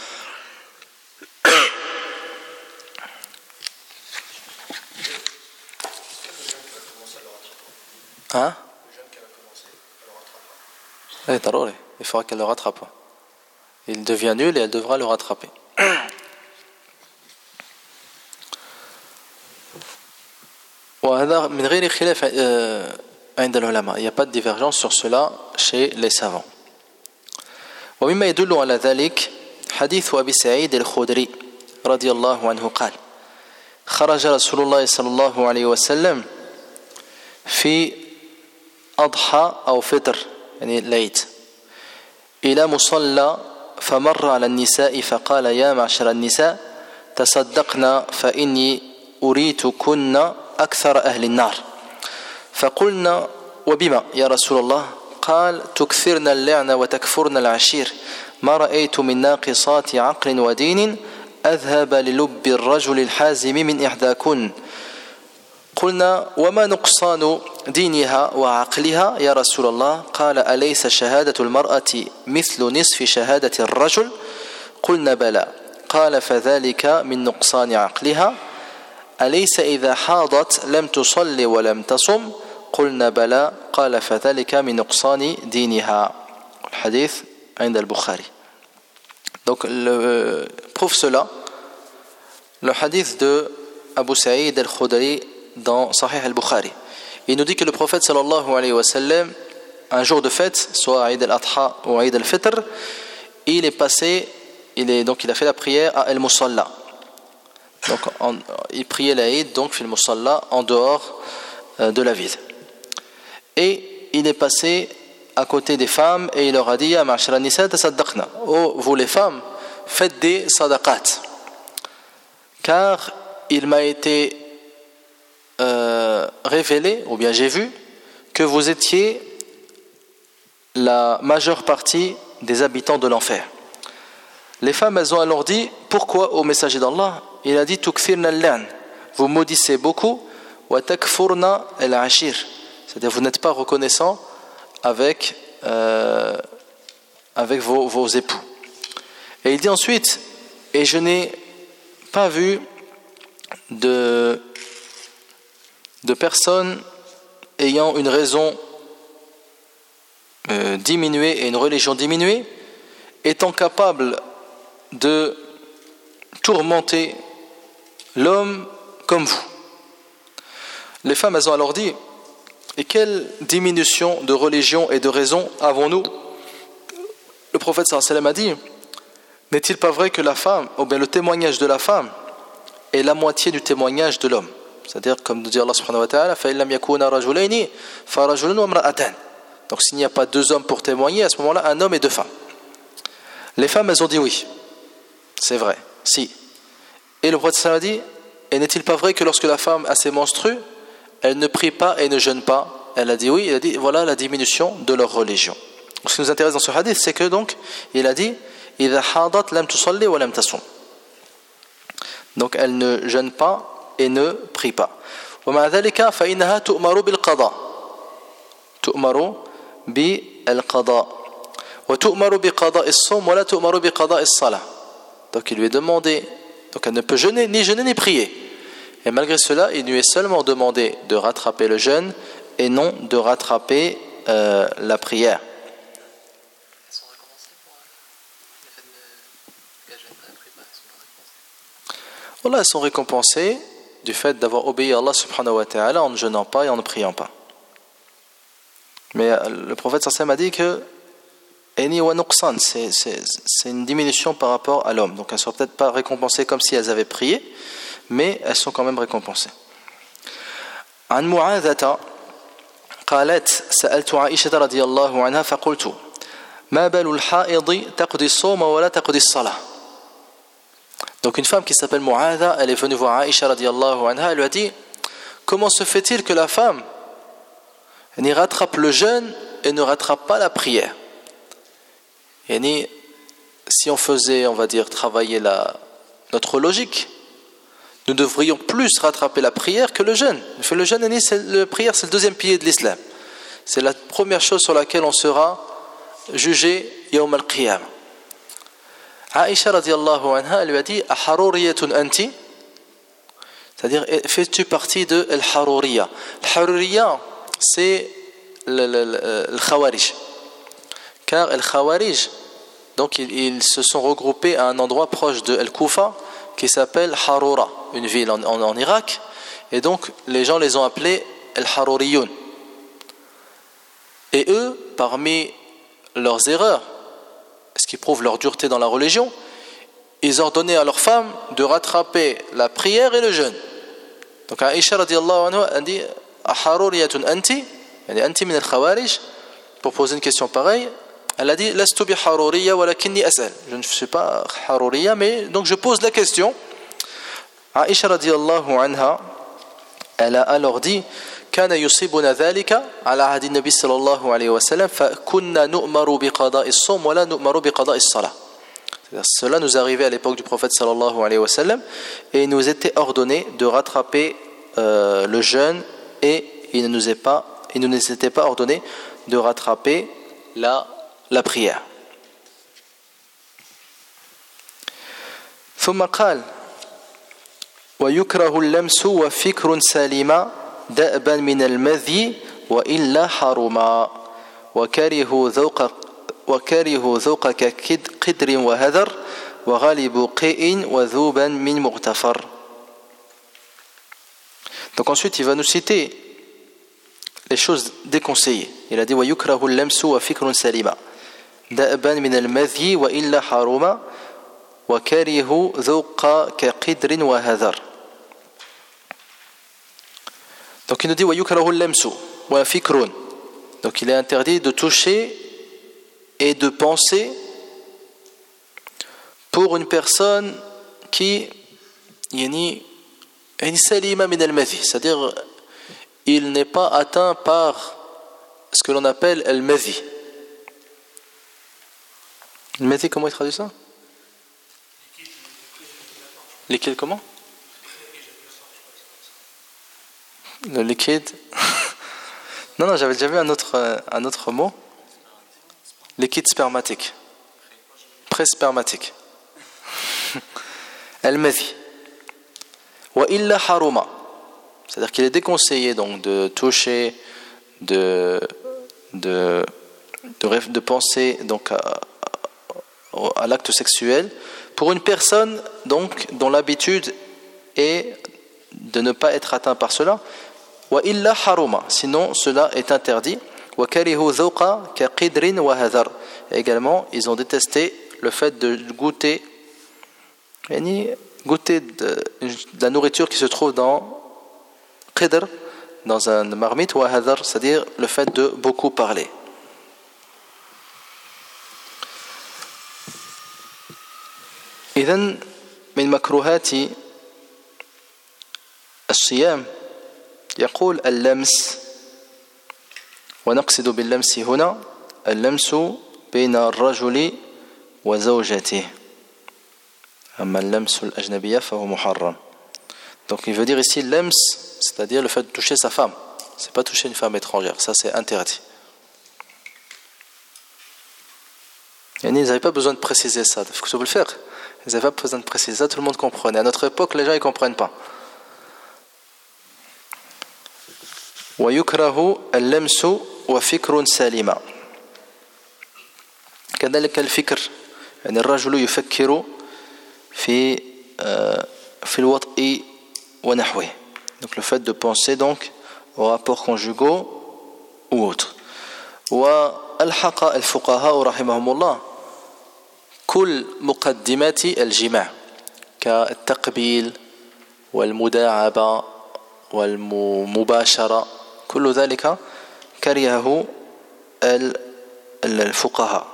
Hein? Il faudra qu'elle le rattrape. Il devient nul et elle devra le rattraper. وهذا من غير خلاف عند العلماء. Il n'y a pas de divergence sur cela chez les savants. ومما يدل على ذلك حديث أبي سعيد الخدري رضي الله عنه قال خرج رسول الله صلى الله عليه وسلم في أضحى أو فطر يعني العيد إلى مصلى فمر على النساء فقال يا معشر النساء تصدقنا فإني أريتكن أكثر أهل النار فقلنا وبما يا رسول الله قال تكثرن اللعن وتكفرن العشير ما رأيت من ناقصات عقل ودين أذهب للب الرجل الحازم من إحداكن قلنا وما نقصان دينها وعقلها يا رسول الله قال أليس شهادة المرأة مثل نصف شهادة الرجل قلنا بلى قال فذلك من نقصان عقلها أليس إذا حاضت لم تصلي ولم تصم قلنا بلى قال فذلك من نقصان دينها. الحديث عند البخاري. Donc prouve cela le hadith de Abu Sa'id al-Khudri dans Sahih al-Bukhari. Il nous dit que le prophète sallallahu alayhi wa sallam, un jour de fête, soit Eid al-Adha ou Eid al-Fitr, il a fait la prière à al-Musalla. Donc il priait l'Aïd donc fil Musalla en dehors de la ville. Et il est passé à côté des femmes et il leur a dit ya ma'shara nisa tasaddaqna, oh vous les femmes faites des sadaqat, car il m'a été révélé, ou bien j'ai vu que vous étiez la majeure partie des habitants de l'enfer. Les femmes, elles ont alors dit pourquoi au messager d'Allah? Il a dit tukthirna al-la'n, vous maudissez beaucoup, wa takfurna al-ashir, c'est-à-dire vous n'êtes pas reconnaissant avec vos époux. Et il dit ensuite et je n'ai pas vu de personnes ayant une raison diminuée et une religion diminuée étant capables de tourmenter l'homme comme vous. Les femmes, elles ont alors dit et quelle diminution de religion et de raison avons-nous? Le prophète sallallahu alayhi wa sallam a dit n'est-il pas vrai que la femme, ou bien le témoignage de la femme est la moitié du témoignage de l'homme? C'est-à-dire, comme nous dit Allah subhanahu wa ta'ala, donc s'il n'y a pas deux hommes pour témoigner, à ce moment-là, un homme et deux femmes. Les femmes, elles ont dit oui, c'est vrai, si. Et le prophète a dit, et n'est-il pas vrai que lorsque la femme a ses menstrues, elle ne prie pas et ne jeûne pas? Elle a dit oui, il a dit voilà la diminution de leur religion. Donc, ce qui nous intéresse dans ce hadith, c'est que donc, il a dit, donc elle ne jeûne pas et ne prie pas. ومع ذلك فإنها تؤمر بالقضاء تؤمر بالقضاء وتؤمر بقضاء الصوم ولا تؤمر بقضاء الصلاة. Donc il lui est demandé, donc elle ne peut jeûner ni prier. Et malgré cela, il lui est seulement demandé de rattraper le jeûne et non de rattraper la prière. Voilà, elles sont récompensées du fait d'avoir obéi à Allah subhanahu wa ta'ala en ne jeûnant pas et en ne priant pas. Mais le prophète sallallahu alayhi wa sallam a dit que c'est une diminution par rapport à l'homme. Donc elles ne sont peut-être pas récompensées comme si elles avaient prié, mais elles sont quand même récompensées. عن معاذة قالت سألت عائشة رضي الله عنها فقلت ما بال الحائض تقضي الصوم ولا تقضي الصلاة. Donc une femme qui s'appelle Mu'adha, elle est venue voir Aïcha radiyallahu anha, elle lui a dit comment se fait-il que la femme n'y rattrape le jeûne et ne rattrape pas la prière? Yani, si on faisait, on va dire, travailler notre logique, nous devrions plus rattraper la prière que le jeûne. Le jeûne, la prière, c'est le deuxième pilier de l'islam. C'est la première chose sur laquelle on sera jugé yawm al-qiyamah. Aïcha radiyallahu anha lui a dit aharuriyatun anti, c'est-à-dire fais-tu partie de al-haruriya? Al-haruriya, c'est le khawarij, car al-khawarij, donc ils se sont regroupés à un endroit proche de al-Kufa qui s'appelle Harura, une ville en Irak, et donc les gens les ont appelés al-haruriyun. Et eux, parmi leurs erreurs, ce qui prouve leur dureté dans la religion, ils ordonnaient à leurs femmes de rattraper la prière et le jeûne. Donc Aïcha radiyallahu anha a dit aharuriyatun anti, yani anti min al-khawarij, pour poser une question pareille. Elle a dit lastu bi haruriya walakinni as'al, je ne suis pas haruriya, mais donc je pose la question. Aïcha radiyallahu anha, elle a alors dit كان يصيبنا ذلك على عهد النبي صلى الله عليه وسلم فكنا نؤمر بقضاء الصوم ولا نؤمر بقضاء الصلاة. Cela nous arrivait à l'époque du prophète sallallahu alayhi wa sallam et il nous était ordonné de rattraper le jeûne et il ne nous était pas ordonné de rattraper la prière. ثم قال ويكره اللمس وفكر سليم دأبا من المذي وإلا حرما وكره ذوق كقدر وهذر وغالب قيء وذوبا من مغتفر. Donc ensuite il va nous citer les choses déconseillées. Il a dit ويكره اللمس وفكر سليم دأبا من المذي وإلا حرما وكره ذوق كقدر وهذر. Donc il nous dit وَيُكْرَهُ اللَّمْسُ وَفِكْرٌ. Donc il est interdit de toucher et de penser pour une personne qui yani salima min al-madhi, c'est-à-dire il n'est pas atteint par ce que l'on appelle al-madhi. Al-madhi, comment il traduit ça? Liquide comment? Le liquide. Non, j'avais déjà vu un autre mot. Liquide spermatique. Pré-spermatique. Al-madhi. Wa illa haruma. C'est-à-dire qu'il est déconseillé donc de toucher, de penser donc à l'acte sexuel pour une personne donc dont l'habitude est de ne pas être atteint par cela. Wa illa haruma, sinon cela est interdit. Wa karihu dhawqa ka qidrin wa hadar. Également, ils ont détesté le fait de goûter de la nourriture qui se trouve dans qidr, dans un marmite, wa hadar, c'est-à-dire le fait de beaucoup parler. إذن من مكروهات الصيام يقول اللمس، ونقصد باللمس هنا اللمس بين الرجل وزوجته، أما اللمس الأجنبية فهو محرم. Donc il veut dire ici l'ems, c'est-à-dire le fait de toucher sa femme. C'est pas toucher une femme étrangère, ça c'est interdit. Et ils n'avaient pas besoin de préciser ça, il faut le faire. Ils n'avaient pas besoin de préciser ça, tout le monde comprenait. À notre époque, les gens ne comprennent pas. ويكره اللمس وفكر سليم. كذلك الفكر يعني الرجل يفكر في الوطء ونحوه. Donc le fait de penser donc aux rapports conjugaux ou autres. وألحق الفقهاء رحمهم الله كل مقدمات الجماع كالتقبيل والمداعبة والمباشرة كل ذلك كرهه الفقهاء.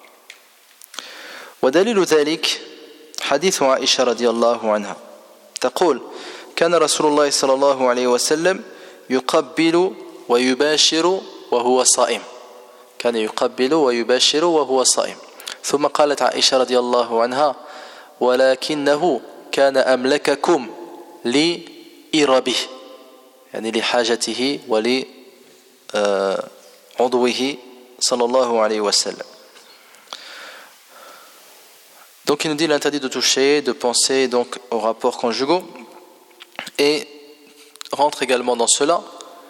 ودليل ذلك حديث عائشة رضي الله عنها تقول كان رسول الله صلى الله عليه وسلم يقبل ويباشر وهو صائم. كان يقبل ويباشر وهو صائم. ثم قالت عائشة رضي الله عنها ولكنه كان أملككم لإربه يعني لحاجته ولعضوه صلى الله عليه وسلم. Donc il nous dit l'interdit de toucher, de penser donc aux rapports conjugaux, et rentre également dans cela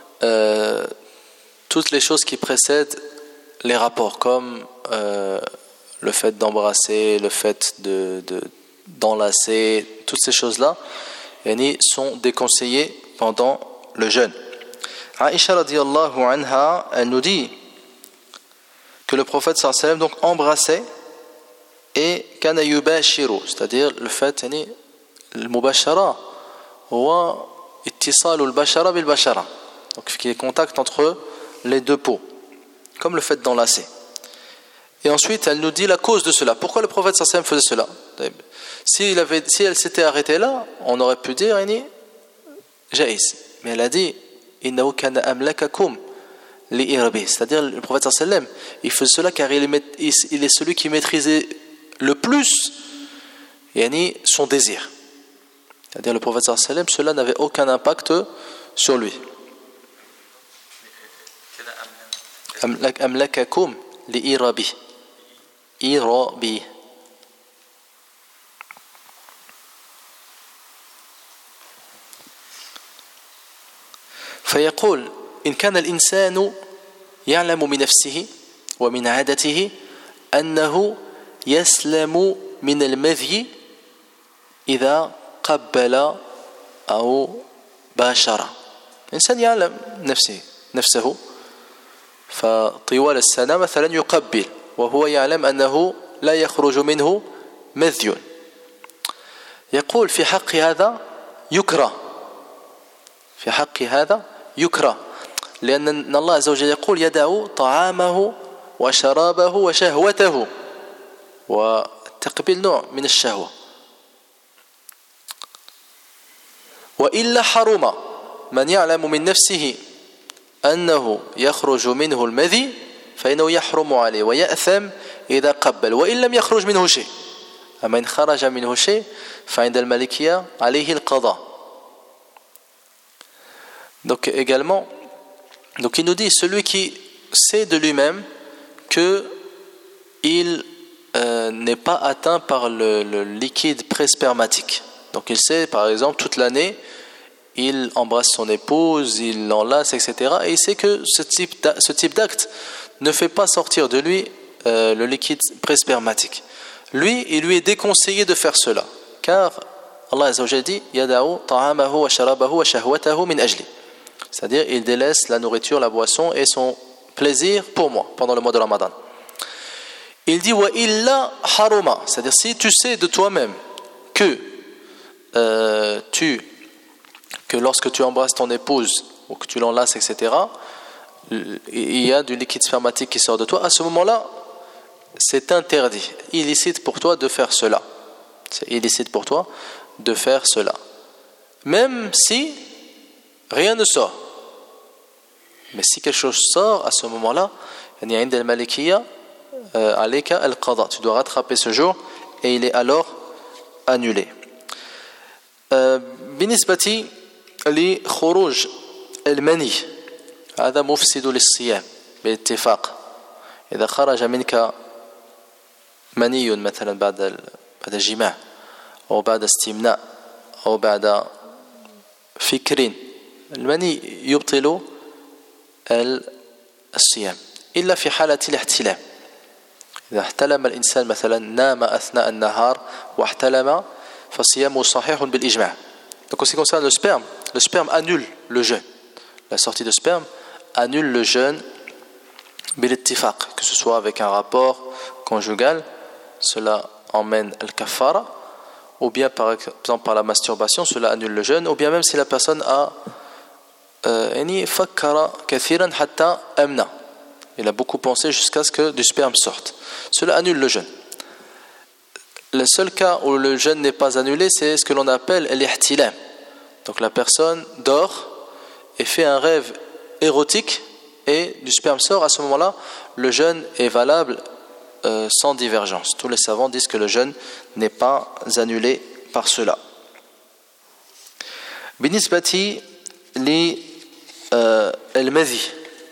toutes les choses qui précèdent les rapports, comme le fait d'embrasser, le fait d'enlacer, toutes ces choses-là sont déconseillées pendant le jeûne. Aïcha radiyallahu anha, elle nous dit que le prophète sallallahu alayhi wa sallam donc embrassait et kana yubashiru, c'est-à-dire le fait le mubashara wa ittisalu al-bashara bil bashara, donc qui est contact entre les deux peaux, comme le fait d'enlacer. Et ensuite elle nous dit la cause de cela, pourquoi le prophète sallallahu alayhi wa sallam faisait cela. Si elle s'était arrêtée là, on aurait pu dire jaïs, mais elle a dit innahu kana amlakakum li'irbi, c'est-à-dire le prophète sallallahu alayhi wa sallam il faisait cela car il est celui qui maîtrisait le plus son désir. C'est-à-dire le prophète sallallahu alayhi wa sallam, cela n'avait aucun impact sur lui. Amlakakum li'irabi, irabi. فيقول إن كان الإنسان يعلم من نفسه ومن عادته أنه يسلم من المذي إذا قبل أو باشر. الإنسان يعلم نفسه فطوال السنة مثلا يقبل وهو يعلم أنه لا يخرج منه مذي، يقول في حق هذا يكره لأن الله عز وجل يقول يدع طعامه وشرابه وشهوته، والتقبيل نوع من الشهوة. وإلا حرم من يعلم من نفسه أنه يخرج منه المذي فإنه يحرم عليه ويأثم إذا قبل وإن لم يخرج منه شيء. أما إن خرج منه شيء فعند المالكية عليه القضاء. Donc également, donc il nous dit celui qui sait de lui-même que il n'est pas atteint par le liquide pré-spermatique. Donc il sait par exemple toute l'année il embrasse son épouse, il l'enlace, etc. Et il sait que ce type d'acte ne fait pas sortir de lui le liquide pré-spermatique. Lui, il lui est déconseillé de faire cela, car Allah Azza wa Jalla dit yada'u ta'amahu wa sharabahu wa shahwatahu min ajli. C'est-à-dire il délaisse la nourriture, la boisson et son plaisir pour moi pendant le mois de Ramadan. Il dit wa illa haruma, c'est-à-dire si tu sais de toi-même que lorsque tu embrasses ton épouse ou que tu l'enlaces, etc., il y a du liquide spermatique qui sort de toi, à ce moment-là c'est interdit, illicite pour toi de faire cela. C'est illicite pour toi de faire cela, même si rien ne sort. Mais si quelque chose sort, à ce moment-là, tu dois rattraper ce jour et il est alors annulé. بالنسبة بالنسبة لخروج المني هذا مفسد للصيام باتفاق. إذا خرج منك مني مثلا بعد الجماع أو بعد استمناء أو بعد فكر، المني يبطل الصيام إلا في حالة الاحتلام. إذا احتلم الإنسان مثلا نام أثناء النهار واحتلم فصيامه صحيح بالإجماع. Donc en ce qui concerne le sperme annule le jeûne. La sortie de sperme annule le jeûne بالاتفاق, que ce soit avec un rapport conjugal, cela emmène al-kafara, ou bien par exemple par la masturbation, cela annule le jeûne, ou bien même si la personne a فكر كثيرا حتى أمنى, il a beaucoup pensé jusqu'à ce que du sperme sorte, cela annule le jeûne. Le seul cas où le jeûne n'est pas annulé, c'est ce que l'on appelle l'ihtilam. Donc la personne dort et fait un rêve érotique et du sperme sort. À ce moment-là, le jeûne est valable sans divergence. Tous les savants disent que le jeûne n'est pas annulé par cela. بالنسبة للمذي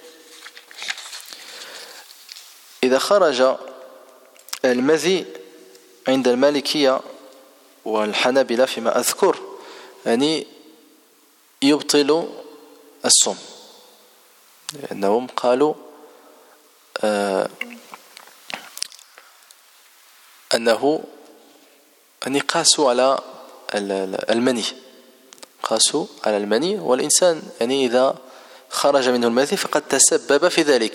إذا خرج المذي عند المالكية والحنابلة فيما أذكر يعني يبطل الصوم, لأنهم قالوا أنه أن قاسوا على المني, قاسوا على المني, والإنسان يعني إذا خرج منه المذي فقد تسبب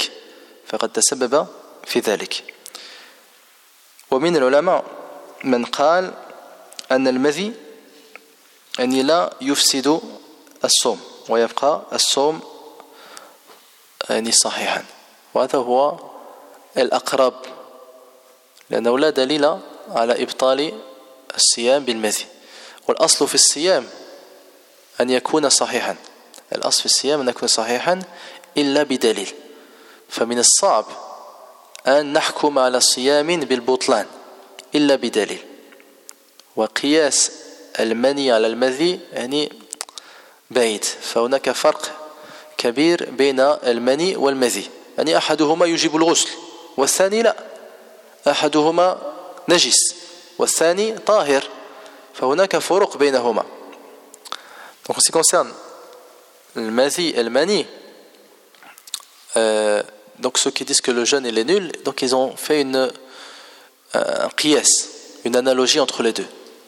في ذلك. ومن العلماء من قال أن المذي يعني لا يفسد الصوم ويبقى الصوم يعني صحيحا, وهذا هو الأقرب, لأنه لا دليل على إبطال الصيام بالمذي. والأصل في الصيام أن يكون صحيحا, الأصل في الصيام أن يكون صحيحا إلا بدليل. فمن الصعب أن نحكم على صيام بالبطلان إلا بدليل. وقياس المني على المذي يعني بعيد, فهناك فرق كبير بين المني والمذي. يعني أحدهما يجب الغسل والثاني لا, أحدهما نجس والثاني طاهر, فهناك فروق بينهما. Donc en ce qui concerne le mazi et le mani, donc ceux qui disent que le jeûne il est nul, donc ils ont fait un qiyas, une analogie entre les deux.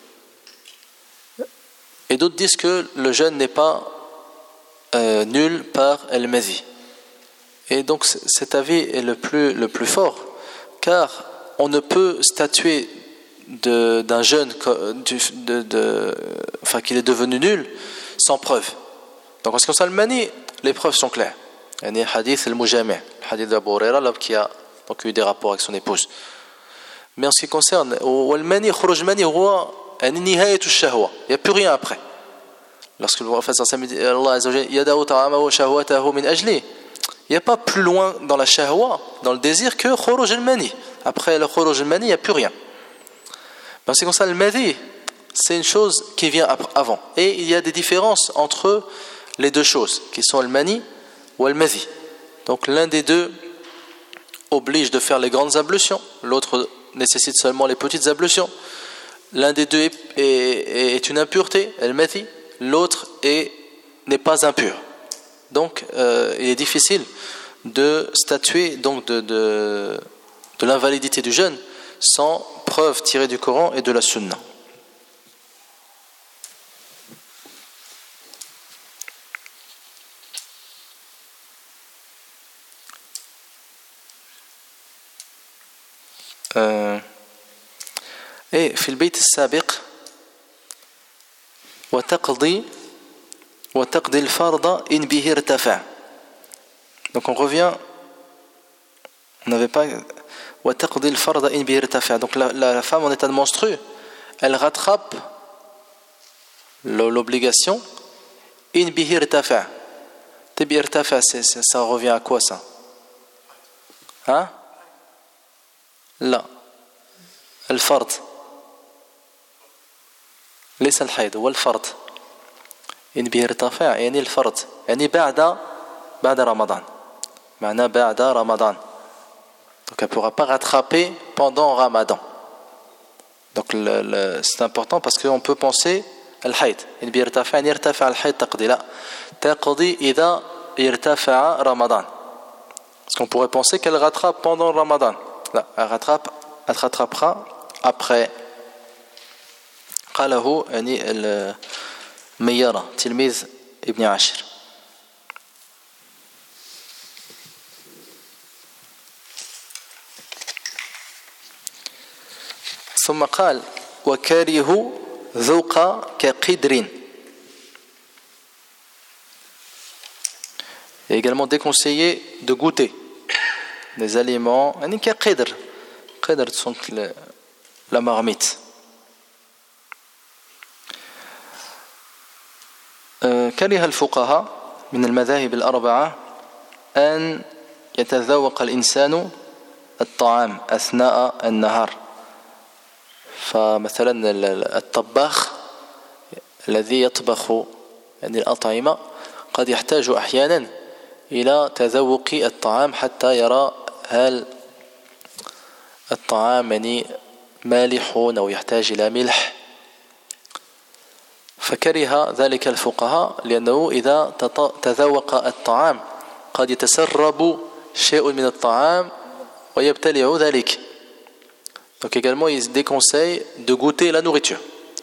Et d'autres disent que le jeûne n'est pas nul par el mazi. Et donc cet avis est le plus fort, car on ne peut statuer d'un jeûne enfin qu'il est devenu nul sans preuve. Donc en ce qui concerne le mani, les preuves sont claires. Il y a un hadith al-Mujami', le hadith d'Abu Huraira qui a donc eu des rapports avec son épouse. Mais en ce qui concerne le mani, khuruj mani huwa nihayatu ash-shahwa, il n'y a plus rien après. Lorsque le prophète dit Allah azza wa jalla yada'u ta'amahu wa shahwatahu min ajli, il n'y a pas plus loin dans la shahwa, dans le désir, que khuruj al-mani. Après le khuruj al-mani, il n'y a plus rien. Mais en ce qui concerne le madi, c'est une chose qui vient avant. Et il y a des différences entre les deux choses, qui sont le mani ou le madi. Donc l'un des deux oblige de faire les grandes ablutions, l'autre nécessite seulement les petites ablutions. L'un des deux est une impureté, le madi, l'autre n'est pas impur. Donc il est difficile de statuer donc de l'invalidité du jeûne sans preuve tirée du Coran et de la Sunna. Et في البيت السابق وتقضي الفرض إن به ارتفع. Donc on revient, on n'avait pas وتقضي الفرض إن به ارتفع. Donc la femme en état de menstru, elle rattrape l'obligation إن به ارتفع. تبي ارتفع, ça revient à quoi ça? Hein? لا, الفرض ليس الحيض, هو الفرض. إن بيرتفع يعني الفرض يعني بعد رمضان معناه بعد رمضان donc elle ne pourra pas rattraper pendant Ramadan donc c'est important parce qu'on peut penser الحيض إن بيرتفع يعني يرتفع الحيض تقضي لا تقضي إذا يرتفع رمضان parce qu'on pourrait penser qu'elle rattrape pendant Ramadan لا elle rattrapera après قاله يعني الميارة تلميذ ابن عاشر ثم قال وكاره ذوق كقدر et également déconseillé de goûter des aliments يعني كقدر قدر donc la marmite كره الفقهاء من المذاهب الأربعة أن يتذوق الإنسان الطعام أثناء النهار فمثلا الطباخ الذي يطبخ يعني الأطعمة قد يحتاج أحيانا إلى تذوق الطعام حتى يرى هل الطعام يعني مالح أو يحتاج إلى ملح فكره ذلك الفقهاء لأنه إذا تذوق الطعام قد يتسرب شيء من الطعام ويبتلع ذلك donc également il déconseille de goûter la nourriture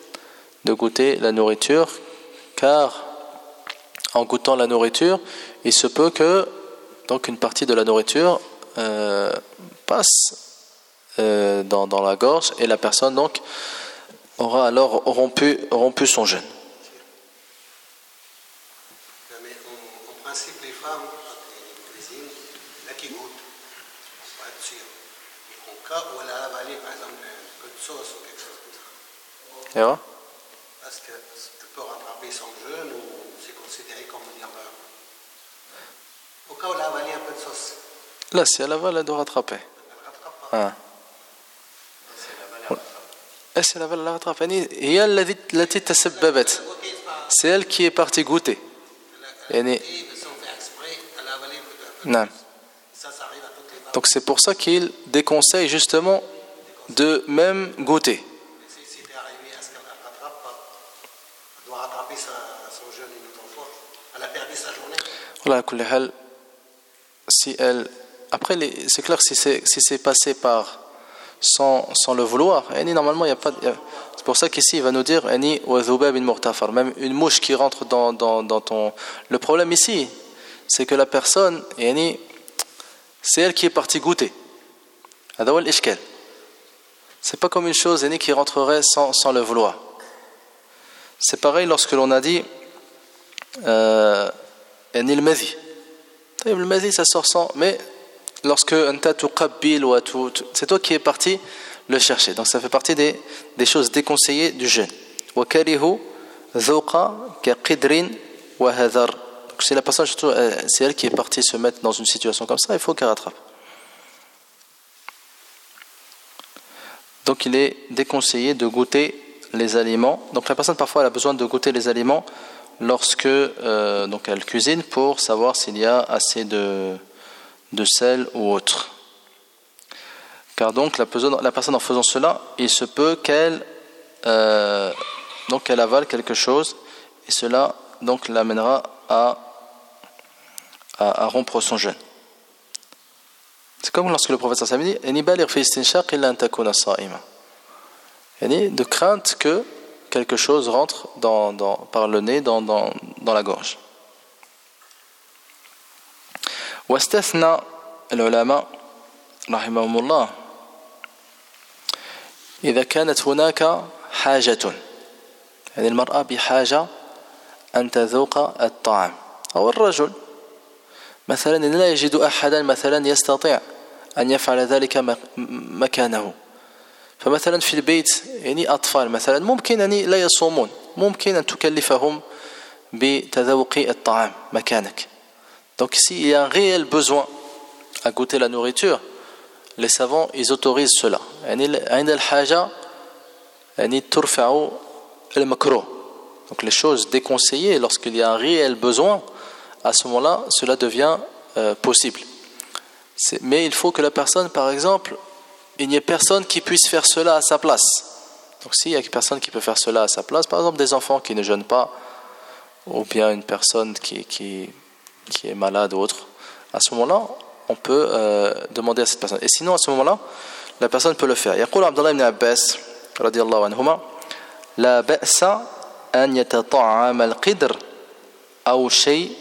car en goûtant la nourriture il se peut que donc une partie de la nourriture passe dans la gorge et la personne donc aura alors rompu son jeûne. Mais en principe, les femmes, quand elles cuisinent, là qui goûtent, pour être sûr. En cas où elle a avalé, par exemple, un peu de sauce ou quelque chose comme ça. Et ouais. Parce que tu peux rattraper son jeûne ou c'est considéré comme une erreur. Au cas où elle a avalé un peu de sauce. Là, si elle avale, elle doit rattraper. Elle ne rattrape pas. Ah. C'est la valeur rattrape. هي التي تسببت. C'est elle qui est partie goûter. Non. Donc c'est pour ça qu'il déconseille justement de même goûter. Voilà, si elle après c'est clair si c'est passé par sans le vouloir, normalement il y a pas c'est pour ça qu'ici il va nous dire même une mouche qui rentre dans ton le problème ici c'est que la personne c'est elle qui est partie goûter. C'est pas comme une chose qui rentrerait sans le vouloir. C'est pareil lorsque l'on a dit le madhi ça sort sans mais lorsque c'est toi qui es parti le chercher. Donc ça fait partie des choses déconseillées du jeûne. Donc si la personne, c'est elle qui est partie se mettre dans une situation comme ça, il faut qu'elle rattrape. Donc il est déconseillé de goûter les aliments. Donc la personne parfois elle a besoin de goûter les aliments lorsque donc elle cuisine pour savoir s'il y a assez de sel ou autre. Car donc la personne en faisant cela, il se peut qu'elle donc elle avale quelque chose et cela donc l'amènera à rompre son jeûne. C'est comme lorsque le prophète sallallahu alayhi wa sallam dit de crainte que quelque chose rentre par le nez dans la gorge. واستثنى العلماء رحمهم الله إذا كانت هناك حاجة يعني المرأة بحاجة أن تذوق الطعام أو الرجل مثلا لا يجد أحدا مثلا يستطيع أن يفعل ذلك مكانه فمثلا في البيت يعني أطفال مثلا ممكن أن لا يصومون ممكن أن تكلفهم بتذوق الطعام مكانك. Donc s'il y a un réel besoin à goûter la nourriture, les savants ils autorisent cela. عند الحاجة يعني ترفع المكروه Donc les choses déconseillées, lorsqu'il y a un réel besoin, à ce moment-là, cela devient possible. Mais il faut que la personne, par exemple, il n'y ait personne qui puisse faire cela à sa place. Donc s'il y a personne qui peut faire cela à sa place, par exemple des enfants qui ne jeûnent pas, ou bien une personne qui est malade ou autre, à ce moment-là, on peut demander à cette personne. Et sinon, à ce moment-là, la personne peut le faire. يقول عبد الله بن عباس رضي الله عنهما لا بأس أن يتطعم القدر أو شيء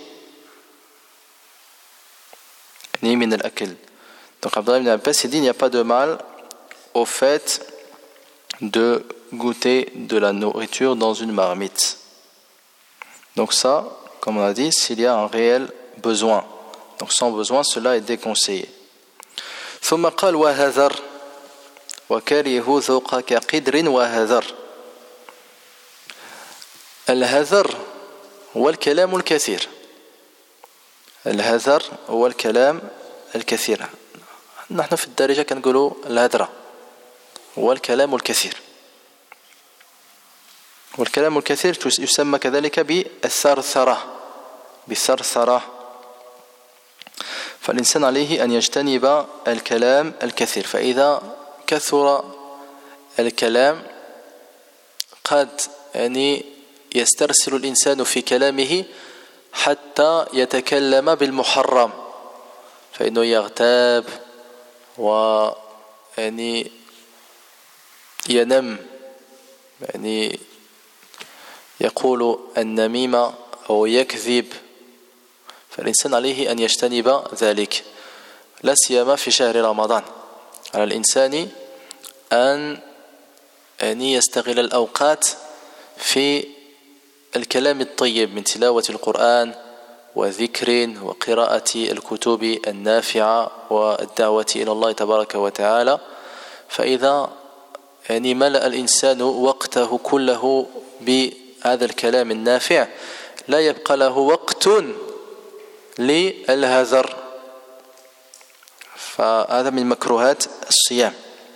من الأكل. Donc Abdullah ibn Abbas dit il n'y a pas de mal au fait de goûter de la nourriture dans une marmite. Donc ça, comme on a dit, s'il y a un réel besoin. Donc sans besoin, cela est déconseillé. ثم قال وهذر وكره ذوق كقدر وهذر. الهذر هو الكلام الكثير. الهذر هو الكلام الكثير. نحن في الدارجة كنقولوا الهذرة هو الكلام الكثير. والكلام الكثير يسمى كذلك بالثرثرة بالثرثرة. فالإنسان عليه أن يجتنب الكلام الكثير. فإذا كثر الكلام قد يسترسل الإنسان في كلامه حتى يتكلم بالمحرم فإنه يغتاب ينم يقول النميمة أو يكذب. فالإنسان عليه أن يجتنب ذلك لا سيما في شهر رمضان. على الإنسان أن يستغل الأوقات في الكلام الطيب من تلاوة القرآن وذكر وقراءة الكتب النافعة والدعوة إلى الله تبارك وتعالى. فإذا ملأ الإنسان وقته كله بهذا الكلام النافع لا يبقى له وقت للهذر. فهذا من مكروهات الصيام.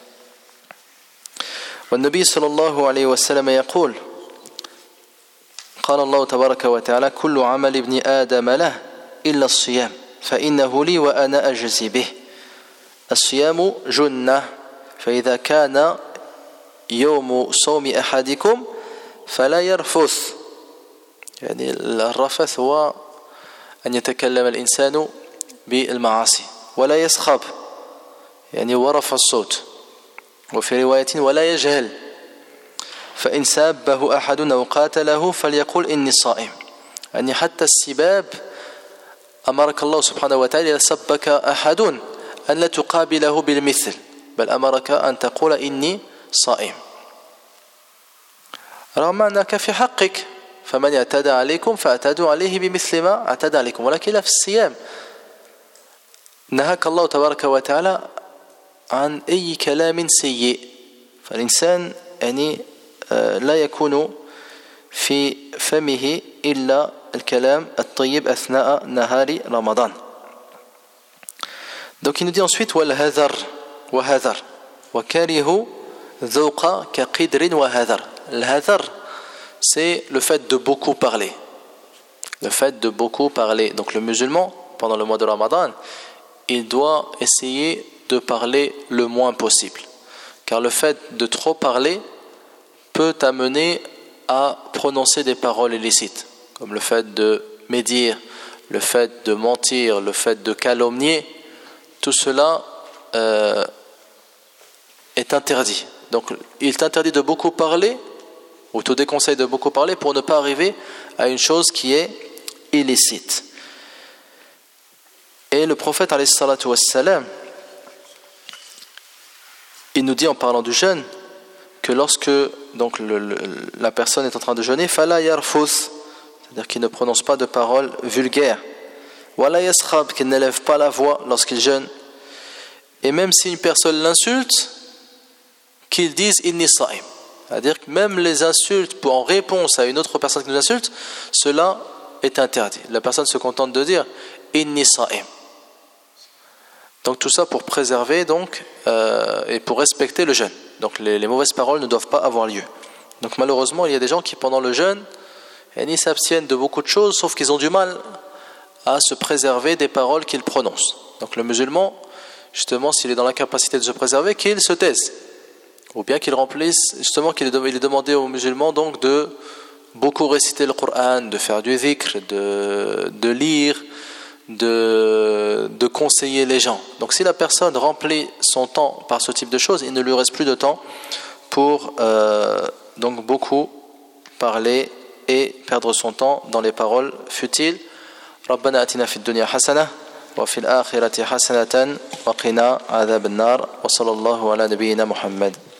والنبي صلى الله عليه وسلم يقول قال الله تبارك وتعالى كل عمل ابن آدم له إلا الصيام فإنه لي وأنا أجزي به. الصيام جنة فإذا كان يوم صوم أحدكم فلا يرفث. الرفث هو أن يتكلم الإنسان بالمعاصي ولا يسخب ورفع الصوت. وفي رواية ولا يجهل. فإن سابه أحد أو قاتله فليقول إني صائم. حتى السباب أمرك الله سبحانه وتعالى إذا سبك أحد أن لا تقابله بالمثل بل أمرك أن تقول إني صائم رغم أنك في حقك فمن اعتدى عليكم فاعتدوا عليه بمثل ما اعتدى عليكم. ولكن لا في الصيام نهاك الله تبارك وتعالى عن أي كلام سيء. فالإنسان لا يكون في فمه إلا الكلام الطيب أثناء نهار رمضان. Donc il nous dit ensuite والهذر وهذر وكره ذوق كقدر وهذر. الهذر c'est le fait de beaucoup parler. Le fait de beaucoup parler. Donc le musulman pendant le mois de Ramadan il doit essayer de parler le moins possible. Car le fait de trop parler peut amener à prononcer des paroles illicites, comme le fait de médire, le fait de mentir, le fait de calomnier. Tout cela est interdit. Donc il t'interdit de beaucoup parler, ou te déconseille de beaucoup parler pour ne pas arriver à une chose qui est illicite. Et le prophète alayhi salatu wassalam, il nous dit en parlant du jeûne que lorsque donc la personne est en train de jeûner, fala yarfus, c'est-à-dire qu'il ne prononce pas de paroles vulgaires, wala yaskhab, qu'il n'élève pas la voix lorsqu'il jeûne, et même si une personne l'insulte, qu'il dise inni sa'im, c'est-à-dire que même les insultes en réponse à une autre personne qui nous insulte, cela est interdit. La personne se contente de dire inni sa'im. Donc tout ça pour préserver et pour respecter le jeûne. Donc les mauvaises paroles ne doivent pas avoir lieu. Donc malheureusement il y a des gens qui pendant le jeûne Et ils s'abstiennent de beaucoup de choses, sauf qu'ils ont du mal à se préserver des paroles qu'ils prononcent. Donc le musulman, justement, s'il est dans la capacité de se préserver, qu'il se taise. Ou bien qu'il remplisse, justement, il est demandé aux musulmans donc de beaucoup réciter le Coran, de faire du dhikr, de lire, de conseiller les gens. Donc si la personne remplit son temps par ce type de choses, il ne lui reste plus de temps pour donc beaucoup parler et perdre son temps dans les paroles futiles. ربنا آتنا في الدنيا حسنة وفي الآخرة حسنة وقنا عذاب النار وصلى الله على نبينا محمد